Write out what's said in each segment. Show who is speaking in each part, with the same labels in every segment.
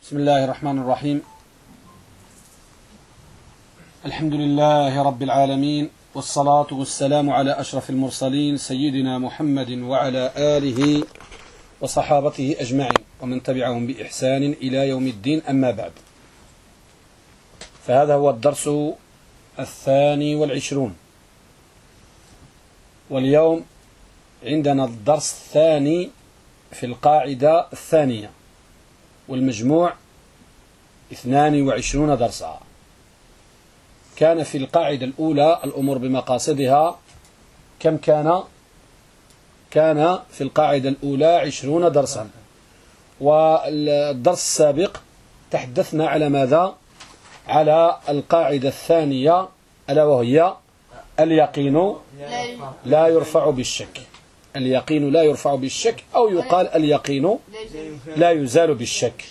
Speaker 1: بسم الله الرحمن الرحيم. الحمد لله رب العالمين، والصلاة والسلام على أشرف المرسلين سيدنا محمد وعلى آله وصحابته أجمعين ومن تبعهم بإحسان إلى يوم الدين. أما بعد، فهذا هو الدرس 22، واليوم عندنا الدرس الثاني في القاعدة الثانية، والمجموع 22 درسا. كان في القاعدة الأولى الأمور بمقاصدها كم كان؟ كان في القاعدة الأولى 20 درسا، والدرس السابق تحدثنا على ماذا؟ على القاعدة الثانية، ألا وهي اليقين لا يرفع بالشك. اليقين لا يرفع بالشك، أو يقال اليقين لا يزال بالشك.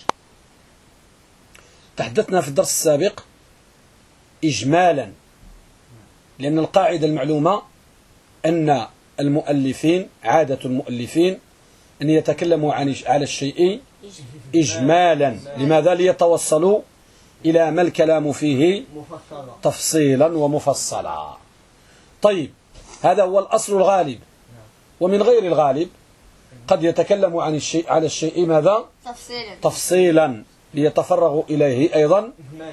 Speaker 1: تحدثنا في الدرس السابق إجمالا، لأن القاعدة المعلومة أن المؤلفين، عادة المؤلفين أن يتكلموا على الشيء إجمالا. لماذا؟ ليتوصلوا إلى ما الكلام فيه تفصيلا ومفصلا. طيب، هذا هو الأصل الغالب. ومن غير الغالب قد يتكلم على الشيء ماذا؟ تفصيلا ليتفرغوا إليه أيضا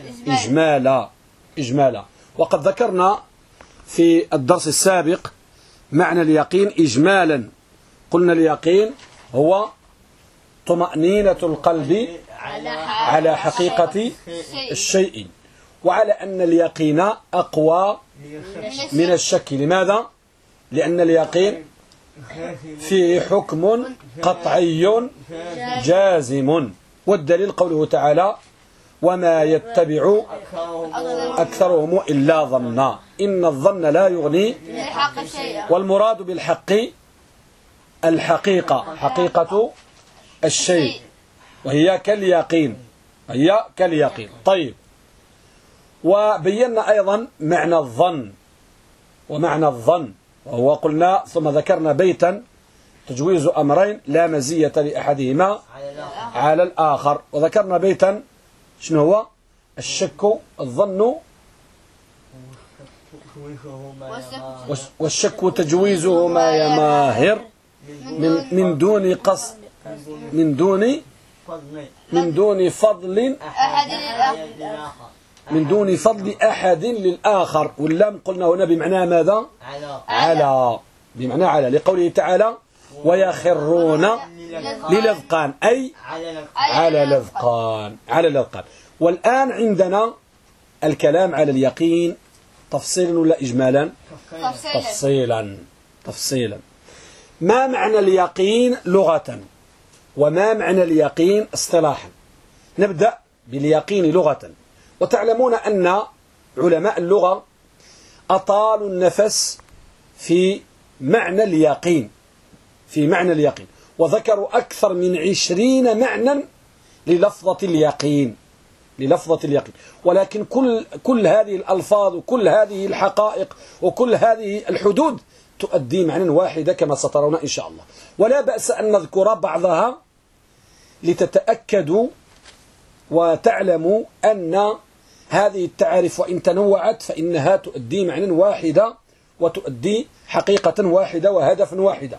Speaker 1: إجمالا. وقد ذكرنا في الدرس السابق معنى اليقين إجمالا. قلنا اليقين هو طمأنينة القلب على حقيقة الشيء، وعلى أن اليقين أقوى من الشك. لماذا؟ لأن اليقين فيه حكم قطعي جازم، والدليل قوله تعالى: وما يتبع أكثرهم إلا ظنا إن الظن لا يغني. والمراد بالحق الحقيقة، حقيقة الشيء، وهي كاليقين، هي كاليقين. طيب، وبينا أيضا معنى الظن ومعنى الظن، وهو قلنا ثم ذكرنا بيتا تجويز أمرين لا مزية لأحدهما على الآخر، وذكرنا بيتا شنو هو؟ الشك، الظن، والشك تجويزهما يا ماهر من دون قصد، من دون فضل أحد للآخر. واللام قلنا هنا بمعنى ماذا؟ على، بمعنى على، لقوله تعالى: ويخرون للأذقان، أي على الأذقان. والآن عندنا الكلام على اليقين تفصيلا ولا إجمالا؟ تفصيلا. ما معنى اليقين لغة، وما معنى اليقين اصطلاحا؟ نبدأ باليقين لغة. وتعلمون أن علماء اللغة أطالوا النفس في معنى اليقين، وذكروا أكثر من 20 معنى للفظة اليقين. ولكن كل هذه الألفاظ وكل هذه الحقائق وكل هذه الحدود تؤدي معنى واحدة كما سترون إن شاء الله. ولا بأس أن نذكر بعضها لتتأكدوا وتعلموا أن هذه التعارف وإن تنوعت فإنها تؤدي معنى واحدة، وتؤدي حقيقة واحدة وهدف واحدة.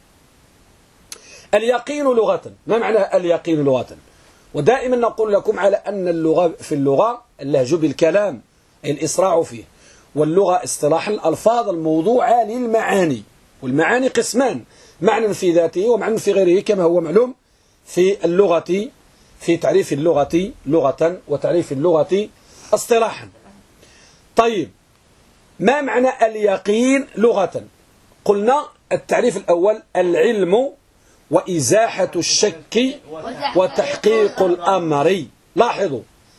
Speaker 1: اليقين لغة، ما معنى اليقين لغة؟ ودائما نقول لكم على أن اللغة في اللغة اللهج بالكلام، أي الإسراع فيه. واللغة اصطلاحا الألفاظ الموضوعة للمعاني، والمعاني قسمان: معنى في ذاته ومعنى في غيره، كما هو معلوم في اللغة، في تعريف اللغة لغة وتعريف اللغة اصطلاحا. طيب، ما معنى اليقين لغة؟ قلنا التعريف الأول: العلم وإزاحة الشك وتحقيق الأمر. لاحظوا،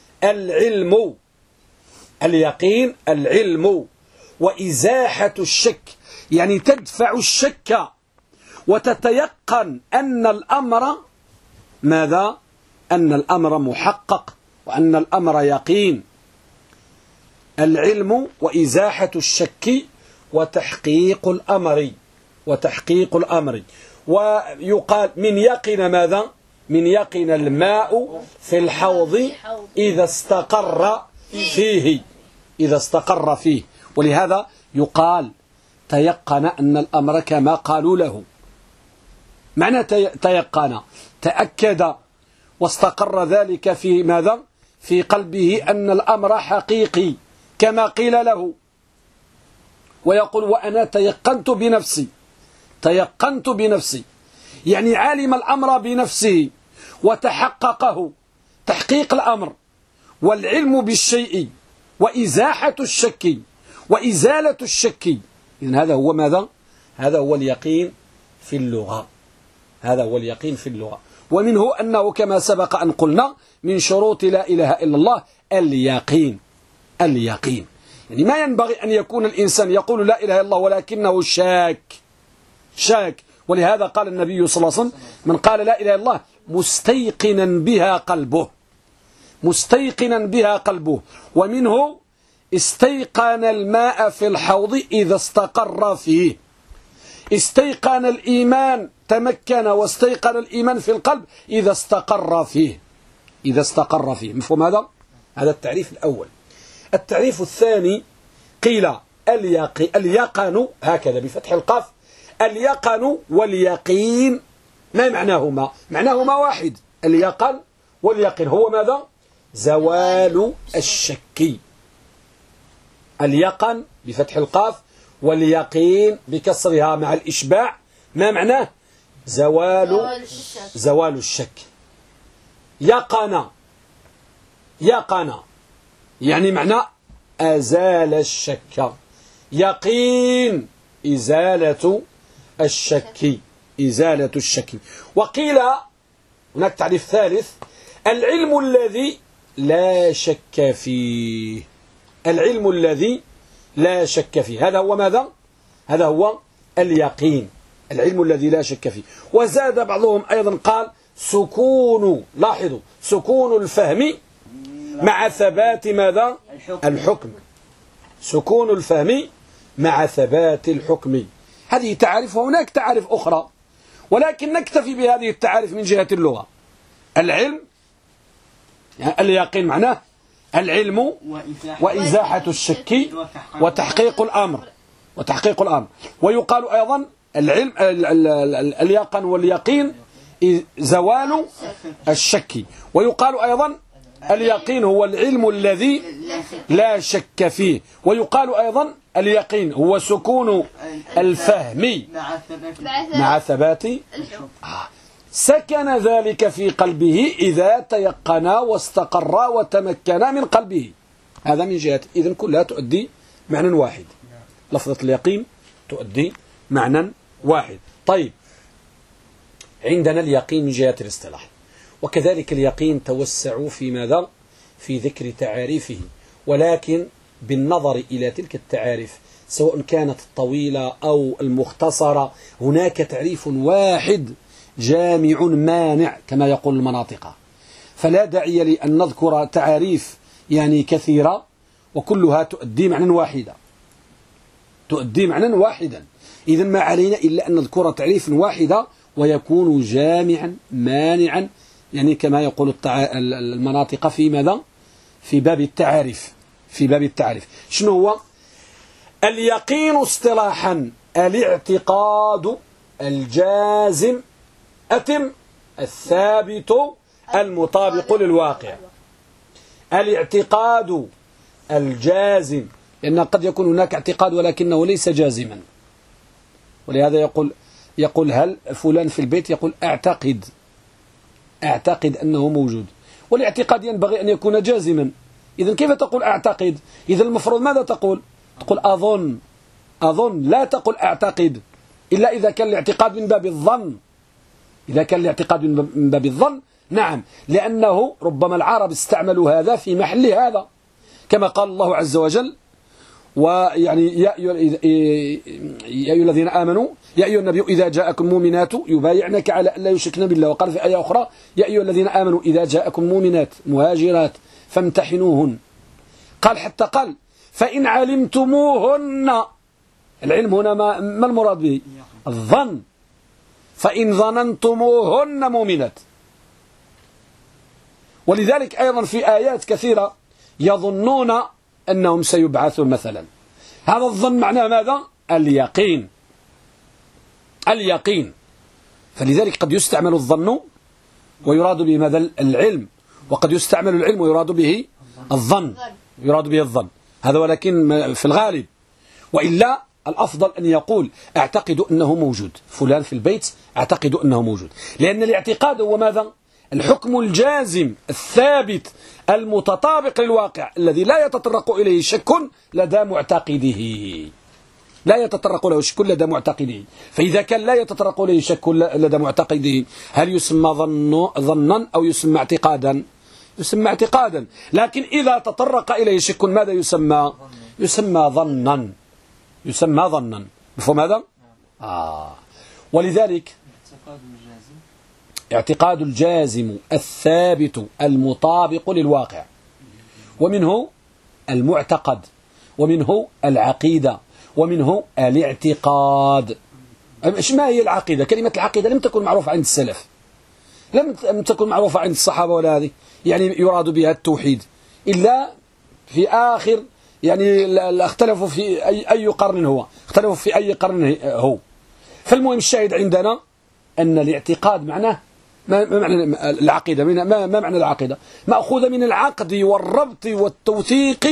Speaker 1: اليقين العلم وإزاحة الشك، يعني تدفع الشك وتتيقن أن الأمر ماذا؟ أن الأمر محقق وأن الأمر يقين. العلم وإزاحة الشك وتحقيق الأمر. ويقال من يقن ماذا؟ من يقن الماء في الحوض إذا استقر فيه، إذا استقر فيه. ولهذا يقال تيقن أن الأمر كما قالوا له. معنى تيقن تأكد واستقر ذلك في ماذا؟ في قلبه أن الأمر حقيقي كما قيل له. ويقول وأنا تيقنت بنفسي، تيقنت بنفسي، يعني علم الأمر بنفسه وتحققه تحقيق الأمر والعلم بالشيء وإزاحة الشك وإزالة الشك. إذن هذا هو ماذا؟ هذا هو اليقين في اللغة، هذا هو اليقين في اللغة. ومنه أنه كما سبق أن قلنا من شروط لا إله إلا الله اليقين. اليقين يعني ما ينبغي أن يكون الإنسان يقول لا إله إلا الله ولكنه شاك. ولهذا قال النبي صلى الله عليه وسلم من قال لا إله إلا الله مستيقنا بها قلبه، مستيقنا بها قلبه. ومنه استيقن الماء في الحوض إذا استقر فيه. استيقن الإيمان، تمكن واستيقن الإيمان في القلب إذا استقر فيه، إذا استقر فيه. مفهوم هذا؟ هذا التعريف الأول. التعريف الثاني قيل اليقن هكذا بفتح القاف. اليقن واليقين ما معناهما؟ معناهما واحد. اليقن واليقين هو ماذا؟ زوال الشك. اليقن بفتح القاف واليقين بكسرها مع الإشباع ما معناه؟ زوال الشك. يقن يعني معنى أزال الشك. يقين إزالة الشك، إزالة الشك. وقيل هناك تعريف ثالث العلم الذي لا شك فيه. العلم الذي لا شك فيه هذا هو ماذا؟ هذا هو اليقين، العلم الذي لا شك فيه. وزاد بعضهم أيضا قال سكون، لاحظوا سكون الفهم مع ثبات ماذا؟ الحكم. سكون الفهم مع ثبات الحكم. هذه تعارف، وهناك تعارف أخرى ولكن نكتفي بهذه التعارف من جهة اللغة. العلم يعني اليقين معناه العلم وإزاحة الشك وتحقيق الأمر، وتحقيق الأمر. ويقال أيضا العلم اليقين واليقين زوال الشك. ويقال أيضا اليقين هو العلم الذي لا شك فيه. ويقال أيضا اليقين هو سكون الفهم مع ثبات سكن ذلك في قلبه إذا تيقن واستقر وتمكن من قلبه. هذا من جهة. إذن كلها تؤدي معنى واحد. لفظة اليقين تؤدي معنى واحد. طيب عندنا اليقين من جهة الاصطلاح، وكذلك اليقين توسعوا في ماذا؟ في ذكر تعاريفه، ولكن بالنظر إلى تلك التعاريف سواء كانت الطويلة أو المختصرة هناك تعريف واحد جامع مانع كما يقول المناطق. فلا داعي لأن نذكر تعاريف يعني كثيرة وكلها تؤدي معنى واحدا، تؤدي معنى واحدا. إذن ما علينا إلا أن نذكر تعريف واحدا ويكون جامعا مانعا، يعني كما يقول المناطق في ماذا؟ في باب التعارف. في باب التعارف شنو هو؟ اليقين اصطلاحا الاعتقاد الجازم الثابت المطابق للواقع. الاعتقاد الجازم، لأن قد يكون هناك اعتقاد ولكنه ليس جازما، ولهذا يقول هل فلان في البيت؟ يقول أعتقد أنه موجود، والاعتقاد ينبغي أن يكون جازما. إذن كيف تقول أعتقد؟ إذن المفروض ماذا تقول؟ تقول أظن، لا تقول أعتقد إلا إذا كان الاعتقاد من باب الظن. إذا كان الاعتقاد من باب الظن نعم، لأنه ربما العرب استعملوا هذا في محل هذا، كما قال الله عز وجل ويعني يا أيها الذين آمنوا يا أيها النبي إذا جاءكم مؤمنات يبايعنك على أن لا يشركن بالله. وقال في آية أخرى يا أيها الذين آمنوا إذا جاءكم مؤمنات مهاجرات فامتحنوهن. قال فإن علمتموهن، العلم هنا ما المراد به؟ الظن. فإن ظننتموهن مؤمنات، ولذلك أيضا في آيات كثيرة يظنون أنهم سيبعثون مثلا. هذا الظن معناه ماذا؟ اليقين. اليقين. فلذلك قد يستعمل الظن ويراد به ماذا؟ العلم، وقد يستعمل العلم ويراد به الظن، يراد به الظن هذا، ولكن في الغالب. وإلا الأفضل أن يقول أعتقد أنه موجود، فلان في البيت أعتقد أنه موجود، لأن الاعتقاد هو ماذا؟ الحكم الجازم الثابت المتطابق للواقع الذي لا يتطرق إليه شك لدى معتقده، لا يتطرق له شك لدى معتقده. فإذا كان لا يتطرق إليه شك لدى معتقده، هل يسمى ظنا أو يسمى اعتقادا؟ يسمى اعتقادا. لكن إذا تطرق إليه شك ماذا يسمى؟ يسمى ظنا، يسمى ظنا. مفهوم هذا؟ ولذلك اعتقاد الجازم الثابت المطابق للواقع، ومنه المعتقد، ومنه العقيدة، ومنه الاعتقاد. ما هي العقيدة؟ كلمة العقيدة لم تكن معروفة عند السلف، لم تكن معروفة عند الصحابة ولا هذه، يعني يراد بها التوحيد، إلا في آخر، يعني اختلفوا في أي قرن هو، اختلفوا في أي قرن هو. فالمهم الشاهد عندنا أن الاعتقاد معناه ما معنى العقيدة؟ ما معنى العقيدة؟ مأخوذة من العقد والربط والتوثيق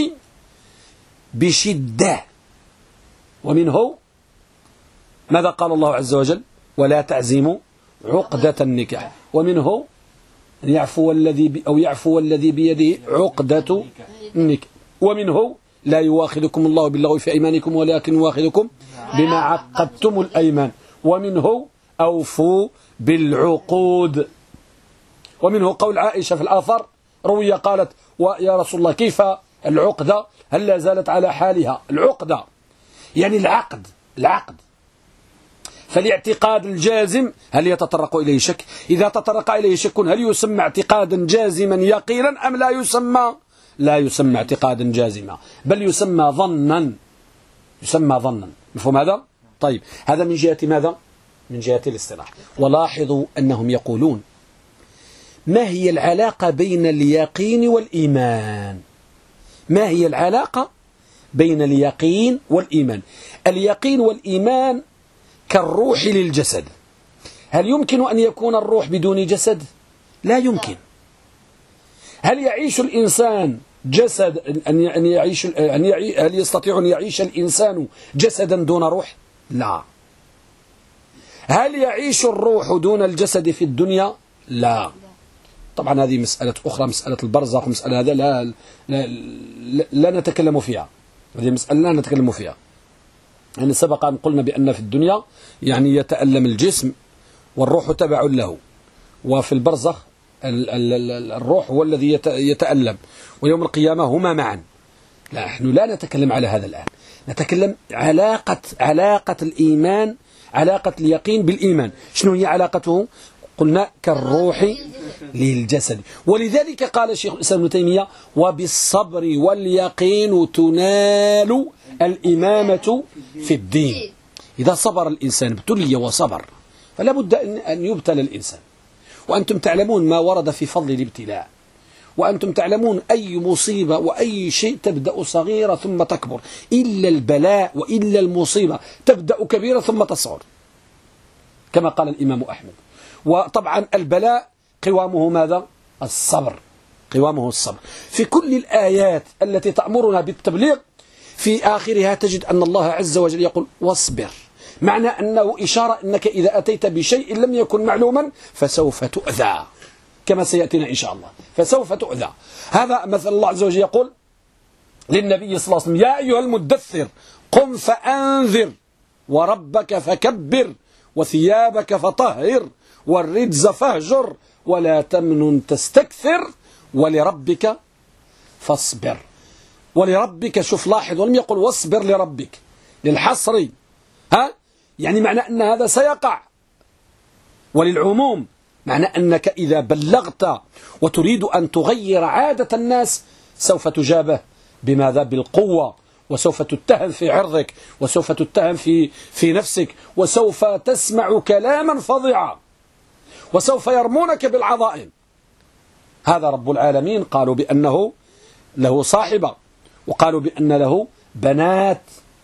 Speaker 1: بشدة، ومنه ماذا قال الله عز وجل؟ ولا تعزموا عقدة النكاح، ومنه أن يعفو الذي بيده عقدة النكاح، ومنه لا يواخذكم الله باللغو في أيمانكم ولكن يواخذكم بما عقدتم الأيمان، ومنه أوفوا بالعقود، ومنه قول عائشة في الآثار روي قالت ويا رسول الله كيف العقدة؟ هل لا زالت على حالها؟ العقدة يعني العقد. فالاعتقاد الجازم هل يتطرق إليه شك؟ إذا تطرق إليه شك هل يسمى اعتقادا جازما يقينا أم لا يسمى؟ لا يسمى اعتقادا جازما، بل يسمى ظنا، يسمى ظنا. مفهوم هذا؟ طيب، هذا من جهة ماذا؟ من جهة الاصطلاح. ولاحظوا أنهم يقولون ما هي العلاقة بين اليقين والإيمان؟ ما هي العلاقة بين اليقين والإيمان؟ اليقين والإيمان كالروح للجسد. هل يمكن أن يكون الروح بدون جسد؟ لا يمكن. هل يعيش الإنسان جسد هل يستطيع أن يعيش الإنسان جسدا دون روح؟ لا. هل يعيش الروح دون الجسد في الدنيا؟ لا. طبعا هذه مسألة أخرى، مسألة البرزخ، مسألة هذا لا نتكلم فيها، هذه مسألة لا نتكلم فيها. يعني سبق أن قلنا بأن في الدنيا يعني يتألم الجسم والروح تبع له، وفي البرزخ الروح هو الذي يتألم، ويوم القيامة هما معا. لا، نحن لا نتكلم على هذا الآن، نتكلم علاقة الإيمان، علاقة اليقين بالإيمان. شنو هي علاقته؟ قلنا كالروح للجسد. ولذلك قال شيخ الإسلام ابن تيمية وبالصبر واليقين تنال الإمامة في الدين. إذا صبر الإنسان، ابتلي وصبر، فلا بد أن يبتلى الإنسان. وأنتم تعلمون ما ورد في فضل الابتلاء، وأنتم تعلمون أي مصيبة وأي شيء تبدأ صغيرة ثم تكبر، إلا البلاء وإلا المصيبة تبدأ كبيرة ثم تصغر، كما قال الإمام أحمد. وطبعا البلاء قوامه ماذا؟ الصبر، قوامه الصبر. في كل الآيات التي تأمرنا بالتبليغ في آخرها تجد أن الله عز وجل يقول واصبر، معنى أنه إشارة أنك إذا أتيت بشيء لم يكن معلوما فسوف تؤذى، كما سيأتينا إن شاء الله، فسوف تؤذى. هذا مثل الله عز وجل يقول للنبي صلى الله عليه وسلم يا أيها المدثر قم فأنذر وربك فكبر وثيابك فطهر والرجز فاهجر ولا تمنن تستكثر ولربك فاصبر. ولربك، شوف لاحظ، ولم يقل واصبر لربك للحصر، يعني معنى أن هذا سيقع. وللعموم معنى أنك إذا بلغت وتريد أن تغير عادة الناس سوف تجابه بماذا؟ بالقوة، وسوف تتهم في عرضك، وسوف تتهم في نفسك، وسوف تسمع كلاما فظيعا، وسوف يرمونك بالعظائم. هذا رب العالمين قالوا بأنه له صاحبة، وقالوا بأن له بنات،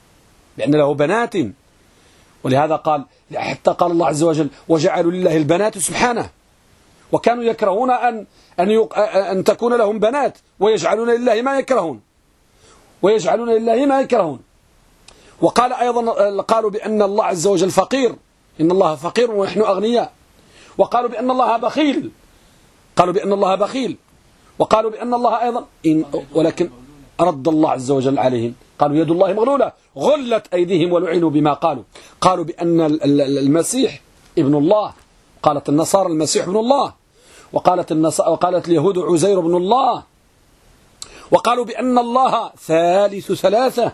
Speaker 1: ولهذا قال حتى قال الله عز وجل وجعلوا لله البنات سبحانه، وكانوا يكرهون أن تكون لهم بنات ويجعلون لله ما يكرهون. وقال أيضا قالوا بأن الله عز وجل فقير، إن الله فقير ونحن أغنياء. وقالوا بأن الله بخيل، وقالوا بأن الله أيضا ولكن رد الله عز وجل عليهم، قالوا يد الله مغلولة غلت أيديهم ولعنوا بما قالوا بأن المسيح ابن الله، قالت النصارى المسيح ابن الله، وقالت اليهود عزير ابن الله، وقالوا بأن الله ثالث ثلاثة،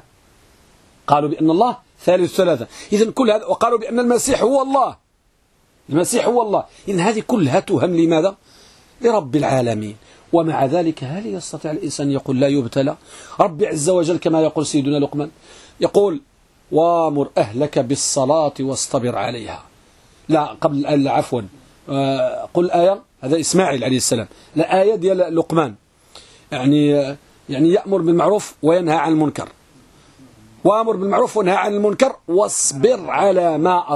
Speaker 1: إذن كل هذا، وقالوا بأن المسيح هو الله، إذن هذه كلها تهم لماذا؟ لرب العالمين. ومع ذلك هل يستطيع الإنسان يقول لا يبتلى؟ رب عز وجل كما يقول سيدنا لقمان، يقول وامر أهلك بالصلاة واصطبر عليها. لا قبل عفوا قل آية، هذا إسماعيل عليه السلام، لا آية ديال لقمان، يعني يأمر بالمعروف وينهى عن المنكر، وامر بالمعروف وينهى عن المنكر واصبر على ما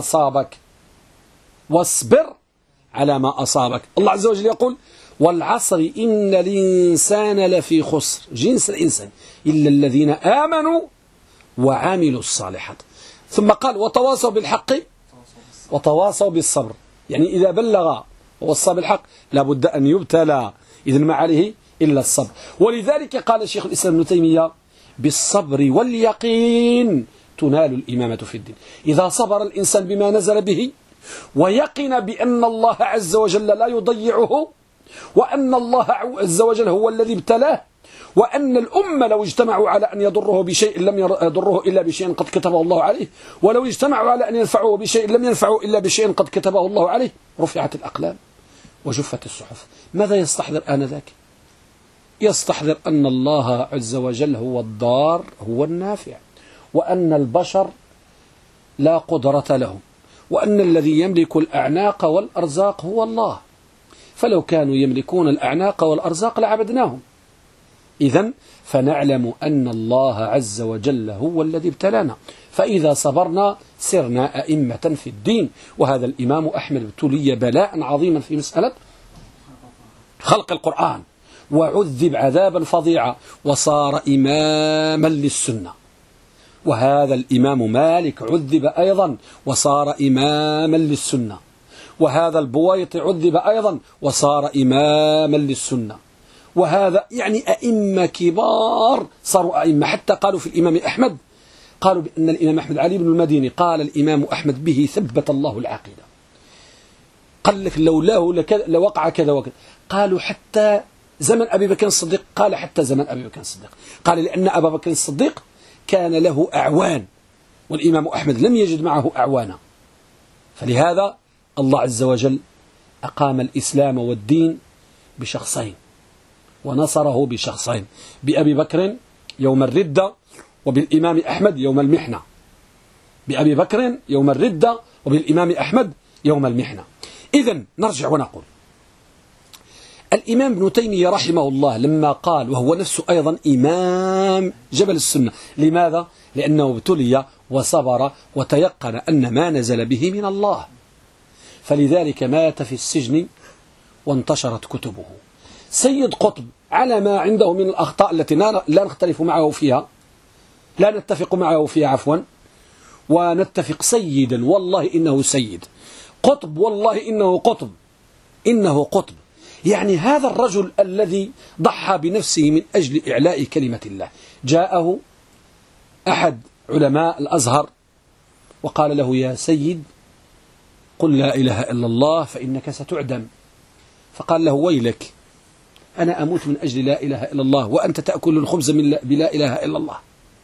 Speaker 1: أصابك. الله عز وجل يقول والعصر إن الإنسان لفي خسر، جنس الإنسان، إلا الذين آمنوا وعملوا الصالحات. ثم قال وتواصوا بالحق وتواصوا بالصبر، يعني إذا بلغ ووصى بالحق لابد أن يبتلى، إذن ما عليه إلا الصبر. ولذلك قال الشيخ الإسلام ابن تيمية بالصبر واليقين تنال الإمامة في الدين. إذا صبر الإنسان بما نزل به ويقن بأن الله عز وجل لا يضيعه، وأن الله عز وجل هو الذي ابتلاه، وأن الأمة لو اجتمعوا على أن يضره بشيء لم يضره إلا بشيء قد كتبه الله عليه، ولو اجتمعوا على أن ينفعه بشيء لم ينفعه إلا بشيء قد كتبه الله عليه، رفعت الأقلام وجفت الصحف. ماذا يستحضر آنذاك؟ يستحضر أن الله عز وجل هو الضار هو النافع، وأن البشر لا قدرة لهم، وأن الذي يملك الأعناق والأرزاق هو الله، فلو كانوا يملكون الأعناق والأرزاق لعبدناهم. إذن فنعلم أن الله عز وجل هو الذي ابتلانا، فإذا صبرنا سرنا أئمة في الدين. وهذا الإمام أحمد ابتلي بلاء عظيما في مسألة خلق القرآن، وعذب عذابا فظيعا وصار إماما للسنة. وهذا الإمام مالك عذب أيضا وصار إماما للسنة، وهذا البويطي عذب أيضا وصار إماما للسنة. وهذا يعني أئمة كبار صاروا أئمة. حتى قالوا في الإمام أحمد، قالوا بأن الإمام أحمد علي بن المديني قال الإمام أحمد به ثبت الله العقيدة، قال لك لولاه لوقع كذا وكذا. قالوا حتى زمن أبي بكر الصديق، قال حتى زمن أبي بكر الصديق، قال لأن أبا بكر الصديق كان له أعوان والإمام أحمد لم يجد معه أعوانا. فلهذا الله عز وجل أقام الإسلام والدين بشخصين ونصره بشخصين، بأبي بكر يوم الردة وبالإمام أحمد يوم المحنة. بأبي بكر يوم الردة وبالإمام أحمد يوم المحنة. إذن نرجع ونقول الإمام ابن تيمية رحمه الله لما قال، وهو نفسه أيضا إمام جبل السنة، لماذا؟ لأنه ابتلي وصبر وتيقن أن ما نزل به من الله، فلذلك مات في السجن وانتشرت كتبه. سيد قطب على ما عنده من الأخطاء التي لا نختلف معه فيها، لا نتفق معه فيها عفوا، ونتفق سيدا والله إنه سيد، قطب والله إنه قطب. يعني هذا الرجل الذي ضحى بنفسه من أجل إعلاء كلمة الله. جاءه أحد علماء الأزهر وقال له يا سيد قل لا إله إلا الله فإنك ستعدم. فقال له ويلك، أنا أموت من أجل لا إله إلا الله وأنت تأكل الخبز بلا إله إلا الله.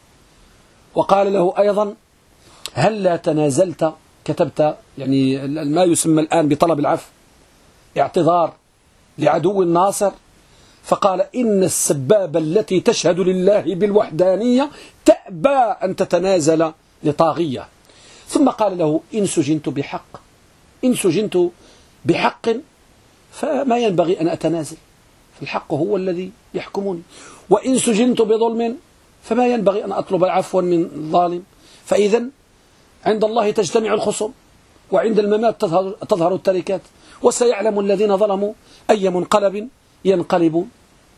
Speaker 1: وقال له أيضا هل لا تنازلت، كتبت يعني ما يسمى الآن بطلب العفو، اعتذار لعدو الناصر. فقال إن السبابة التي تشهد لله بالوحدانية تأبى أن تتنازل لطاغية. ثم قال له إن سجنت بحق فما ينبغي أن أتنازل، فالحق هو الذي يحكمني. وإن سجنت بظلم فما ينبغي أن أطلب عفوا من ظالم. فإذا عند الله تجتمع الخصوم، وعند الممات تظهر التركات، وسيعلم الذين ظلموا أي منقلب ينقلبون.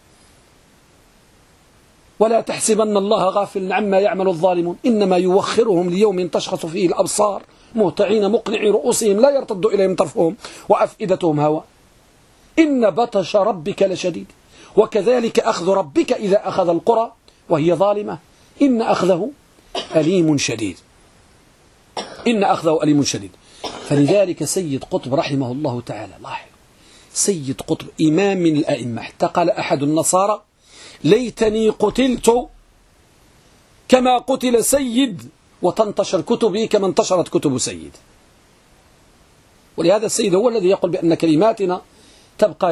Speaker 1: ولا تحسبن الله غافلا عما يعمل الظالمون إنما يوخرهم ليوم تشخص فيه الأبصار مهطعين مقنعي رؤوسهم لا يرتد إليهم طرفهم وأفئدتهم هواء إن بطش ربك لشديد وكذلك أخذ ربك إذا أخذ القرى وهي ظالمة إن أخذه أليم شديد. إن أخذه أليم شديد. فلذلك سيد قطب رحمه الله تعالى، لاحظ، سيد قطب إمام من الأئمة، حتى قال أحد النصارى: ليتني قتلت كما قتل سيد وتنتشر كتبي كما انتشرت كتب سيد. ولهذا السيد هو الذي يقول بأن كلماتنا تبقى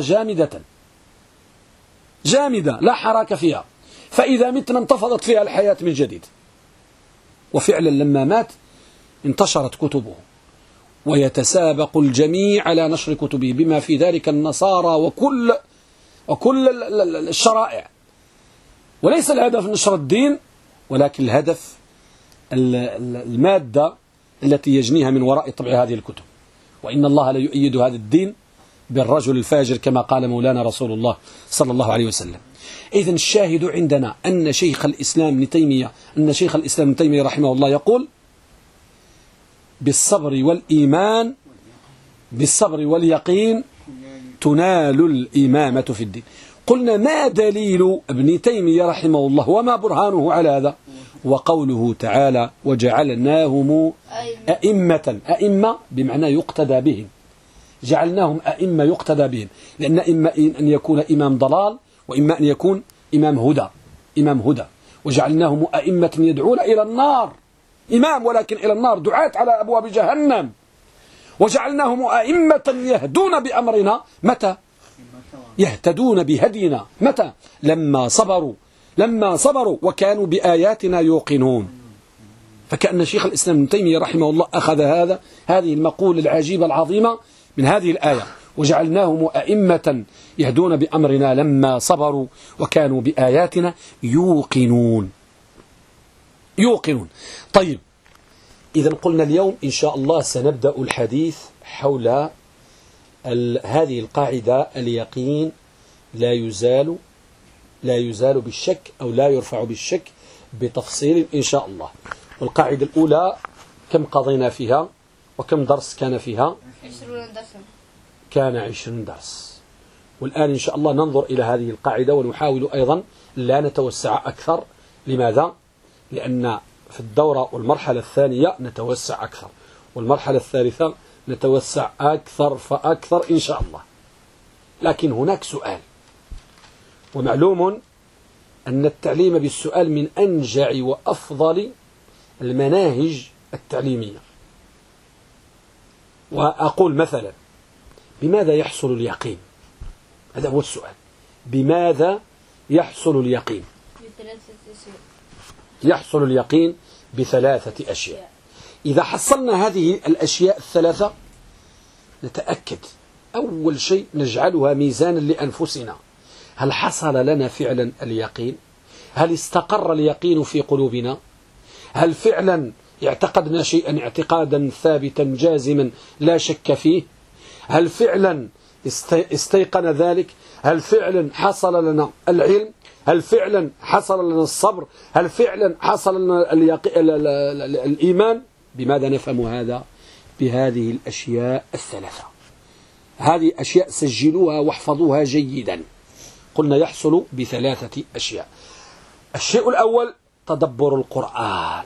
Speaker 1: جامدة لا حراك فيها، فإذا متنا انتفضت فيها الحياة من جديد. وفعلا لما مات انتشرت كتبه، ويتسابق الجميع على نشر كتبه بما في ذلك النصارى وكل الشرائع. وليس الهدف نشر الدين، ولكن الهدف المادة التي يجنيها من وراء طبع هذه الكتب. وإن الله لا يؤيد هذا الدين بالرجل الفاجر كما قال مولانا رسول الله صلى الله عليه وسلم. إذن الشاهد عندنا أن شيخ الإسلام ابن تيمية رحمه الله يقول: بالصبر واليقين تنال الإمامة في الدين. قلنا: ما دليل ابن تيمية رحمه الله وما برهانه على هذا؟ وقوله تعالى: وجعلناهم أئمة بمعنى يقتدى بهم. جعلناهم أئمة يقتدى بهم، لأن إما أن يكون إمام ضلال، وإما أن يكون إمام هدى. وجعلناهم أئمة يدعون إلى النار، إمام ولكن إلى النار، دعاة على أبواب جهنم. وجعلناهم أئمة يهدون بأمرنا، متى؟ يهتدون بهدينا، متى؟ لما صبروا وكانوا بآياتنا يوقنون. فكأن شيخ الإسلام ابن تيمية رحمه الله أخذ هذه المقولة العجيبة العظيمة من هذه الآية: وجعلناهم أئمة يهدون بأمرنا لما صبروا وكانوا بآياتنا يوقنون. طيب، إذا قلنا اليوم إن شاء الله سنبدأ الحديث حول هذه القاعدة: اليقين لا يزال بالشك أو لا يرفع بالشك بتفصيل إن شاء الله. والقاعدة الأولى كم قضينا فيها وكم درس كان فيها؟
Speaker 2: 20 درسا.
Speaker 1: كان 20 درس. والآن إن شاء الله ننظر إلى هذه القاعدة ونحاول أيضا لا نتوسع أكثر. لماذا؟ لأن في الدورة والمرحلة الثانية نتوسع أكثر، والمرحلة الثالثة نتوسع أكثر فأكثر إن شاء الله. لكن هناك سؤال، ومعلوم أن التعليم بالسؤال من أنجع وأفضل المناهج التعليمية. وأقول مثلا: بماذا يحصل اليقين؟ هذا هو السؤال. بماذا يحصل اليقين؟ يحصل اليقين بثلاثة أشياء. إذا حصلنا هذه الأشياء الثلاثة نتأكد. أول شيء نجعلها ميزانا لأنفسنا: هل حصل لنا فعلا اليقين؟ هل استقر اليقين في قلوبنا؟ هل فعلا اعتقدنا شيئا اعتقادا ثابتا جازما لا شك فيه؟ هل فعلا استيقن ذلك؟ هل فعلا حصل لنا العلم؟ هل فعلا حصل لنا الصبر؟ هل فعلا حصل لنا الإيمان؟ بماذا نفهم هذا؟ بهذه الأشياء الثلاثة. هذه أشياء سجلوها واحفظوها جيدا. قلنا يحصل بثلاثة أشياء. الشيء الأول تدبر القرآن.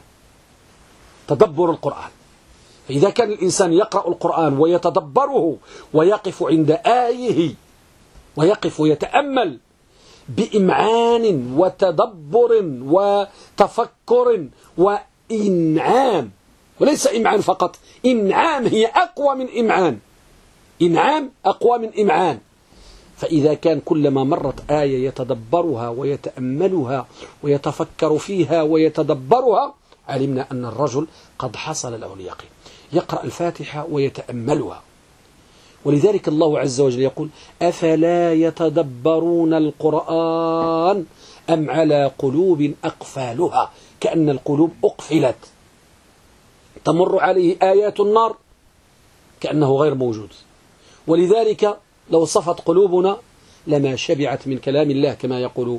Speaker 1: فإذا كان الإنسان يقرأ القرآن ويتدبره ويقف عند آيه ويقف ويتأمل بإمعان وتدبر وتفكر وإنعام، وليس إمعان فقط، إنعام هي أقوى من إمعان، إنعام أقوى من إمعان. فإذا كان كلما مرت آية يتدبرها ويتأملها ويتفكر فيها ويتدبرها، علمنا أن الرجل قد حصل له اليقين. يقرأ الفاتحة ويتأملها ولذلك الله عز وجل يقول أفلا يتدبرون القرآن أم على قلوب أقفالها، كأن القلوب أقفلت تمر عليه آيات النار كأنه غير موجود. ولذلك لو صفت قلوبنا لما شبعت من كلام الله، كما يقول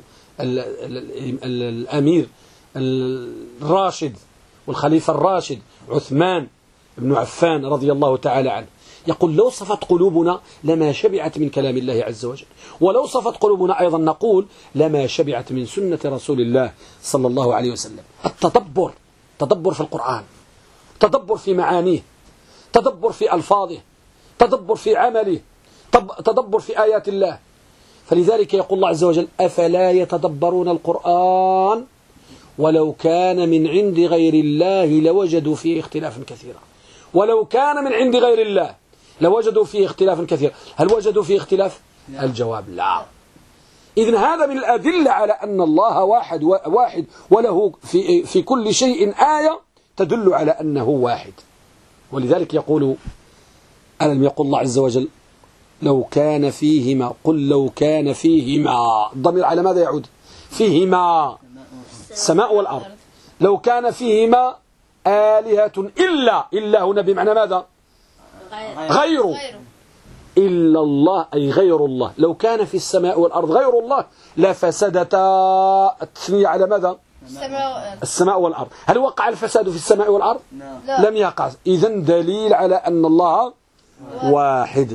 Speaker 1: الأمير الراشد والخليفة الراشد عثمان بن عفان رضي الله تعالى عنه، يقول لو صفت قلوبنا لما شبعت من كلام الله عز وجل، ولو صفت قلوبنا أيضا نقول لما شبعت من سنة رسول الله صلى الله عليه وسلم. التدبر، تدبر في القرآن، تدبر في معانيه، تدبر في ألفاظه، تدبر في عمله، تدبر في آيات الله. فلذلك يقول الله عز وجل أفلا يتدبرون القرآن ولو كان من عند غير الله لوجدوا فيه اختلافا كثيرا. ولو كان من عند غير الله لوجدوا فيه اختلافا كثيرا. هل وجدوا فيه اختلاف؟ الجواب لا. إذن هذا من الأدلة على أن الله واحد وله في كل شيء آية تدل على أنه واحد. ولذلك يقول ألم يقول الله عز وجل لو كان فيهما، قل لو كان فيهما، الضمير على ماذا يعود؟ فيهما السماء والأرض، لو كان فيهما آلهة إلا هنا بمعنى ماذا؟ غير إلا الله، أي غير الله. لو كان في السماء والأرض غير الله لفسدتا، التثنية على ماذا؟ السماء والأرض. هل وقع الفساد في السماء والأرض؟ لم يقع. إذن دليل على أن الله واحد.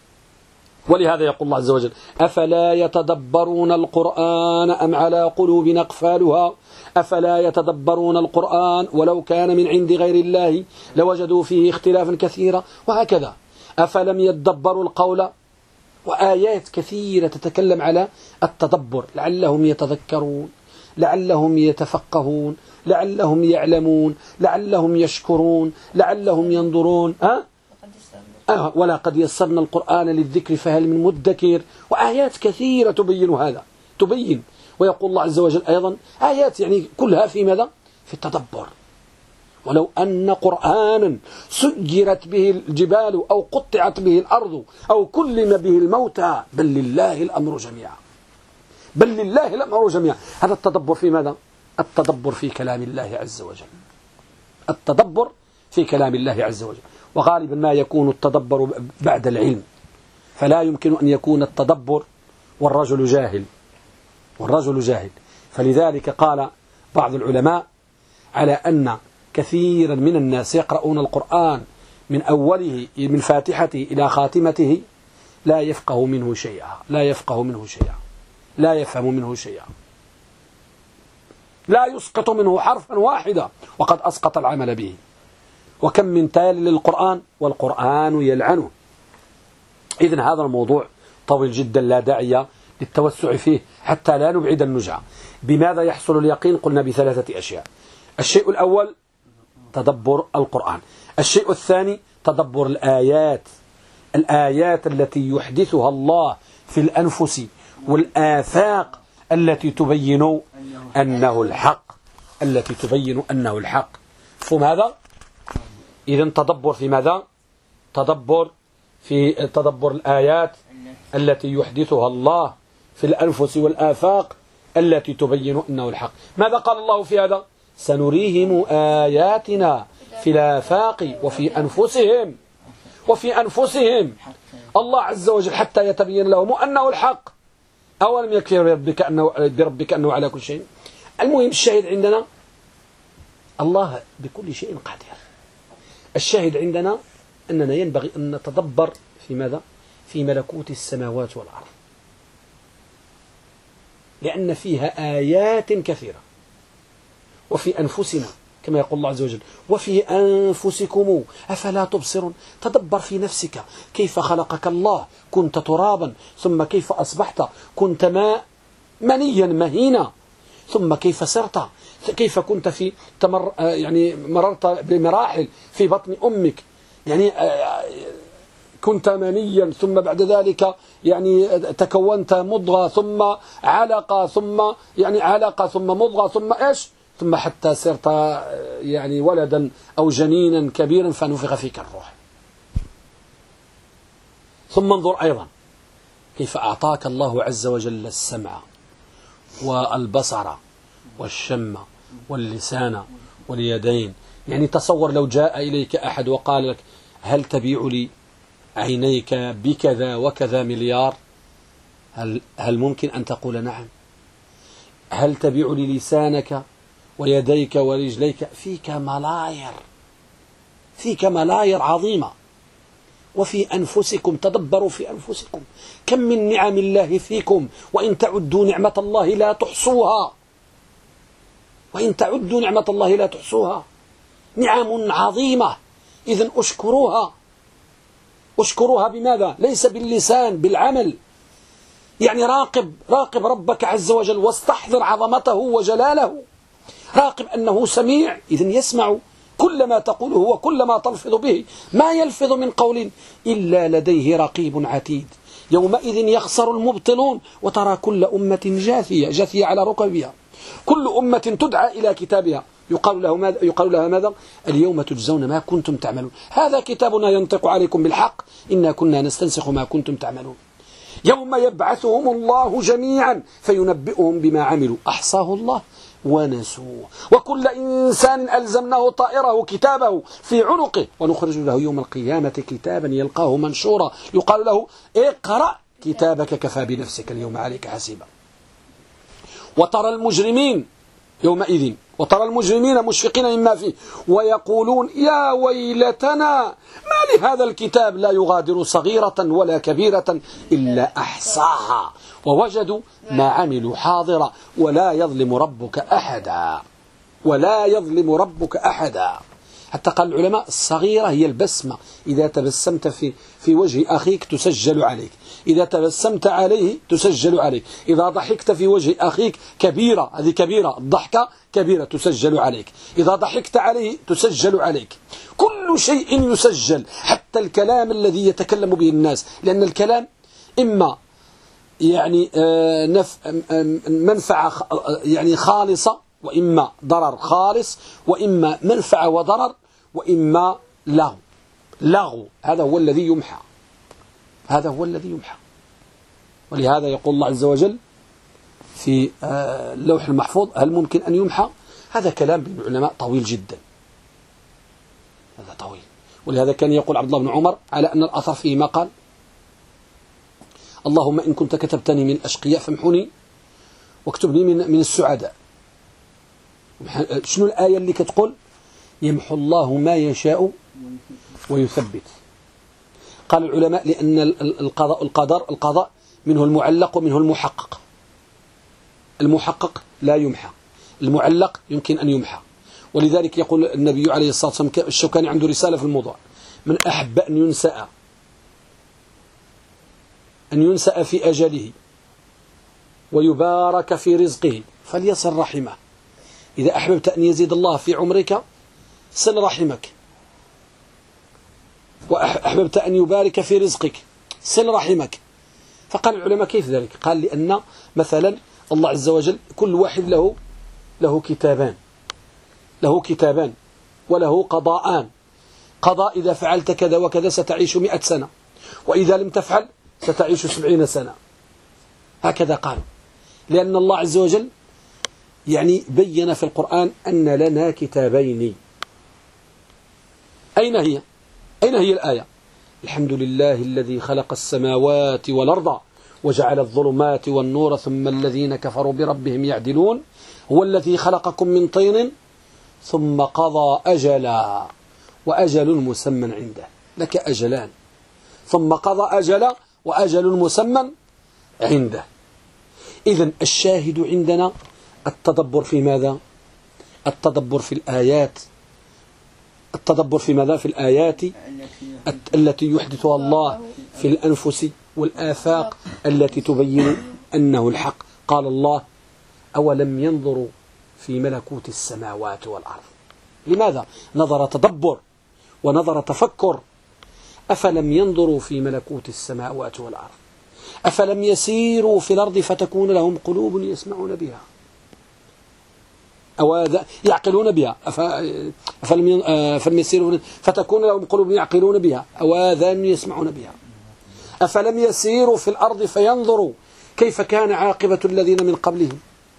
Speaker 1: ولهذا يقول الله عز وجل أفلا يتدبرون القرآن أم على قلوب أقفالها أفلا يتدبرون القرآن ولو كان من عند غير الله لوجدوا فيه اختلافا كثيرا. وهكذا أفلم يتدبروا القول، وآيات كثيرة تتكلم على التدبر، لعلهم يتذكرون، لعلهم يتفقهون، لعلهم يعلمون، لعلهم يشكرون، لعلهم ينظرون. ولقد يسرنا القرآن للذكر فهل من مدكر. وآيات كثيرة تبين هذا، تبين. ويقول الله عز وجل أيضا آيات يعني كلها في ماذا؟ في التدبر. ولو أن قرآنا سجرت به الجبال أو قطعت به الأرض أو كلم به الموتى بل لله الأمر جميعا، بل لله الأمر جميعا. هذا التدبر في ماذا؟ التدبر في كلام الله عز وجل، التدبر في كلام الله عز وجل. وغالبا ما يكون التدبر بعد العلم، فلا يمكن أن يكون التدبر والرجل جاهل، والرجل جاهل. فلذلك قال بعض العلماء على أن كثيرا من الناس يقرؤون القرآن من أوله من فاتحته إلى خاتمته لا يفقه منه شيئا، لا يفقه منه شيئا، لا يفهم منه شيئا، لا يسقط منه حرفا واحدا وقد أسقط العمل به. وكم من تال للقرآن والقرآن يلعنه. إذن هذا الموضوع طويل جدا لا داعي للتوسع فيه حتى لا نبعد النجعة. بماذا يحصل اليقين؟ قلنا بثلاثة أشياء. الشيء الأول تدبر القرآن، الشيء الثاني تدبر الآيات، الآيات التي يحدثها الله في الأنفس والآفاق التي تبين أنه الحق، التي تبين أنه الحق. فهم هذا؟ إذن تدبر في ماذا؟ تدبر في تدبر الآيات التي يحدثها الله في الأنفس والآفاق التي تبين أنه الحق. ماذا قال الله في هذا؟ سنريهم آياتنا في الآفاق وفي أنفسهم الله عز وجل حتى يتبين لهم أنه الحق. أولم يكفي بربك أنه على كل شيء. المهم الشاهد عندنا الله بكل شيء قادر. الشاهد عندنا أننا ينبغي أن نتدبر في ماذا؟ في ملكوت السماوات والأرض، لأن فيها آيات كثيرة. وفي أنفسنا كما يقول الله عز وجل وفي أنفسكم أفلا تبصرون. تدبر في نفسك كيف خلقك الله، كنت ترابا ثم كيف أصبحت، كنت منيا مهينا ثم كيف سرت، كيف كنت في يعني مررت بمراحل في بطن أمك، يعني كنت منيا ثم بعد ذلك يعني تكونت مضغة ثم علقة ثم يعني علقة ثم مضغة ثم إيش، ثم حتى صرت يعني ولدا أو جنينا كبيرا فنفخ فيك الروح. ثم انظر أيضا كيف أعطاك الله عز وجل السمع والبصر والشم واللسان واليدين. يعني تصور لو جاء إليك أحد وقال لك هل تبيع لي عينيك بكذا وكذا مليار، هل ممكن أن تقول نعم؟ هل تبيع لي لسانك ويديك ورجليك؟ فيك ملاير عظيمة. وفي أنفسكم، تدبروا في أنفسكم كم من نعم الله فيكم، وإن تعدوا نعمة الله لا تحصوها، وإن تعدوا نعمة الله لا تحصوها. نعم عظيمة، إذن أشكروها بماذا؟ ليس باللسان، بالعمل. يعني راقب ربك عز وجل، واستحضر عظمته وجلاله. راقب أنه سميع، إذن يسمع كل ما تقوله وكل ما تلفظ به، ما يلفظ من قول إلا لديه رقيب عتيد. يومئذ يخسر المبطلون، وترى كل أمة جاثية على ركبها، كل أمة تدعى إلى كتابها، يقال لها ماذا؟ اليوم تجزون ما كنتم تعملون. هذا كتابنا ينطق عليكم بالحق، إنا كنا نستنسخ ما كنتم تعملون. يوم يبعثهم الله جميعا فينبئهم بما عملوا، أحصاه الله ونسوه، وكل إنسان ألزمناه طائره كتابه في عنقه، ونخرج له يوم القيامة كتابا يلقاه منشورا، يقال له اقرأ كتابك كفى بنفسك اليوم عليك حسيبا. وترى المجرمين يومئذ مشفقين مما فيه، ويقولون يا ويلتنا ما لهذا الكتاب لا يغادر صغيرة ولا كبيرة إلا أحصاها ووجدوا ما عملوا حاضرا ولا يظلم ربك أحدا. حتى قال العلماء الصغيرة هي البسمة، إذا تبسمت في وجه أخيك تسجل عليك، إذا تبسمت عليه تسجل عليك، إذا ضحكت في وجه أخيك كبيرة، هذه كبيرة، الضحكة كبيرة تسجل عليك، إذا ضحكت عليه تسجل عليك. كل شيء يسجل، حتى الكلام الذي يتكلم به الناس، لأن الكلام إما يعني منفعة يعني خالصة، وإما ضرر خالص، وإما منفعة وضرر، وإما لغو. هذا هو الذي يمحى. ولهذا يقول الله عز وجل في اللوح المحفوظ هل ممكن أن يمحى؟ هذا كلام بين العلماء طويل جدا، هذا طويل. ولهذا كان يقول عبد الله بن عمر على أن الأثر فيه ما قال اللهم إن كنت كتبتني من الأشقياء فامحني واكتبني من السعداء. شنو الآية اللي كتقول يمحو الله ما يشاء ويثبت؟ قال العلماء لأن القضاء منه المعلق ومنه المحقق. المحقق لا يمحى، المعلق يمكن أن يمحى. ولذلك يقول النبي عليه الصلاة والسلام، الشوكاني عنده رسالة في الموضوع، من أحب أن ينسأ في أجله ويبارك في رزقه فليصل رحمه. إذا أحببت أن يزيد الله في عمرك صل رحمك، وأحببت أن يبارك في رزقك صل رحمك. فقال العلماء كيف ذلك؟ قال لأن مثلا الله عز وجل كل واحد له كتابان وله قضاءان. قضاء إذا فعلت كذا وكذا ستعيش 100 سنة، وإذا لم تفعل ستعيش 70 سنة. هكذا قالوا، لأن الله عز وجل يعني بين في القرآن أن لنا كتابين. أين هي الآية؟ الحمد لله الذي خلق السماوات والأرض وجعل الظلمات والنور ثم الذين كفروا بربهم يعدلون، هو الذي خلقكم من طين ثم قضى أجلا وأجل مسمى عنده. لك أجلان، ثم قضى أجلا وأجل مسمى عنده. إذن الشاهد عندنا التدبر في ماذا؟ التدبر في الآيات. التدبر في ماذا؟ في الآيات التي يحدثها الله في الأنفس والآفاق التي تبين أنه الحق. قال الله أولم ينظروا في ملكوت السماوات والأرض. لماذا؟ نظر تدبر ونظر تفكر. أفلم ينظروا في ملكوت السماوات والأرض أفلم يسيروا في الأرض فتكون لهم قلوب يسمعون بها أو يعقلون بها أفلم يسيروا فتكون لهم قلوب يعقلون بها أو آذان يسمعون بها أفلم يسيروا في الأرض فينظروا كيف كان عاقبة الذين من قبلهم.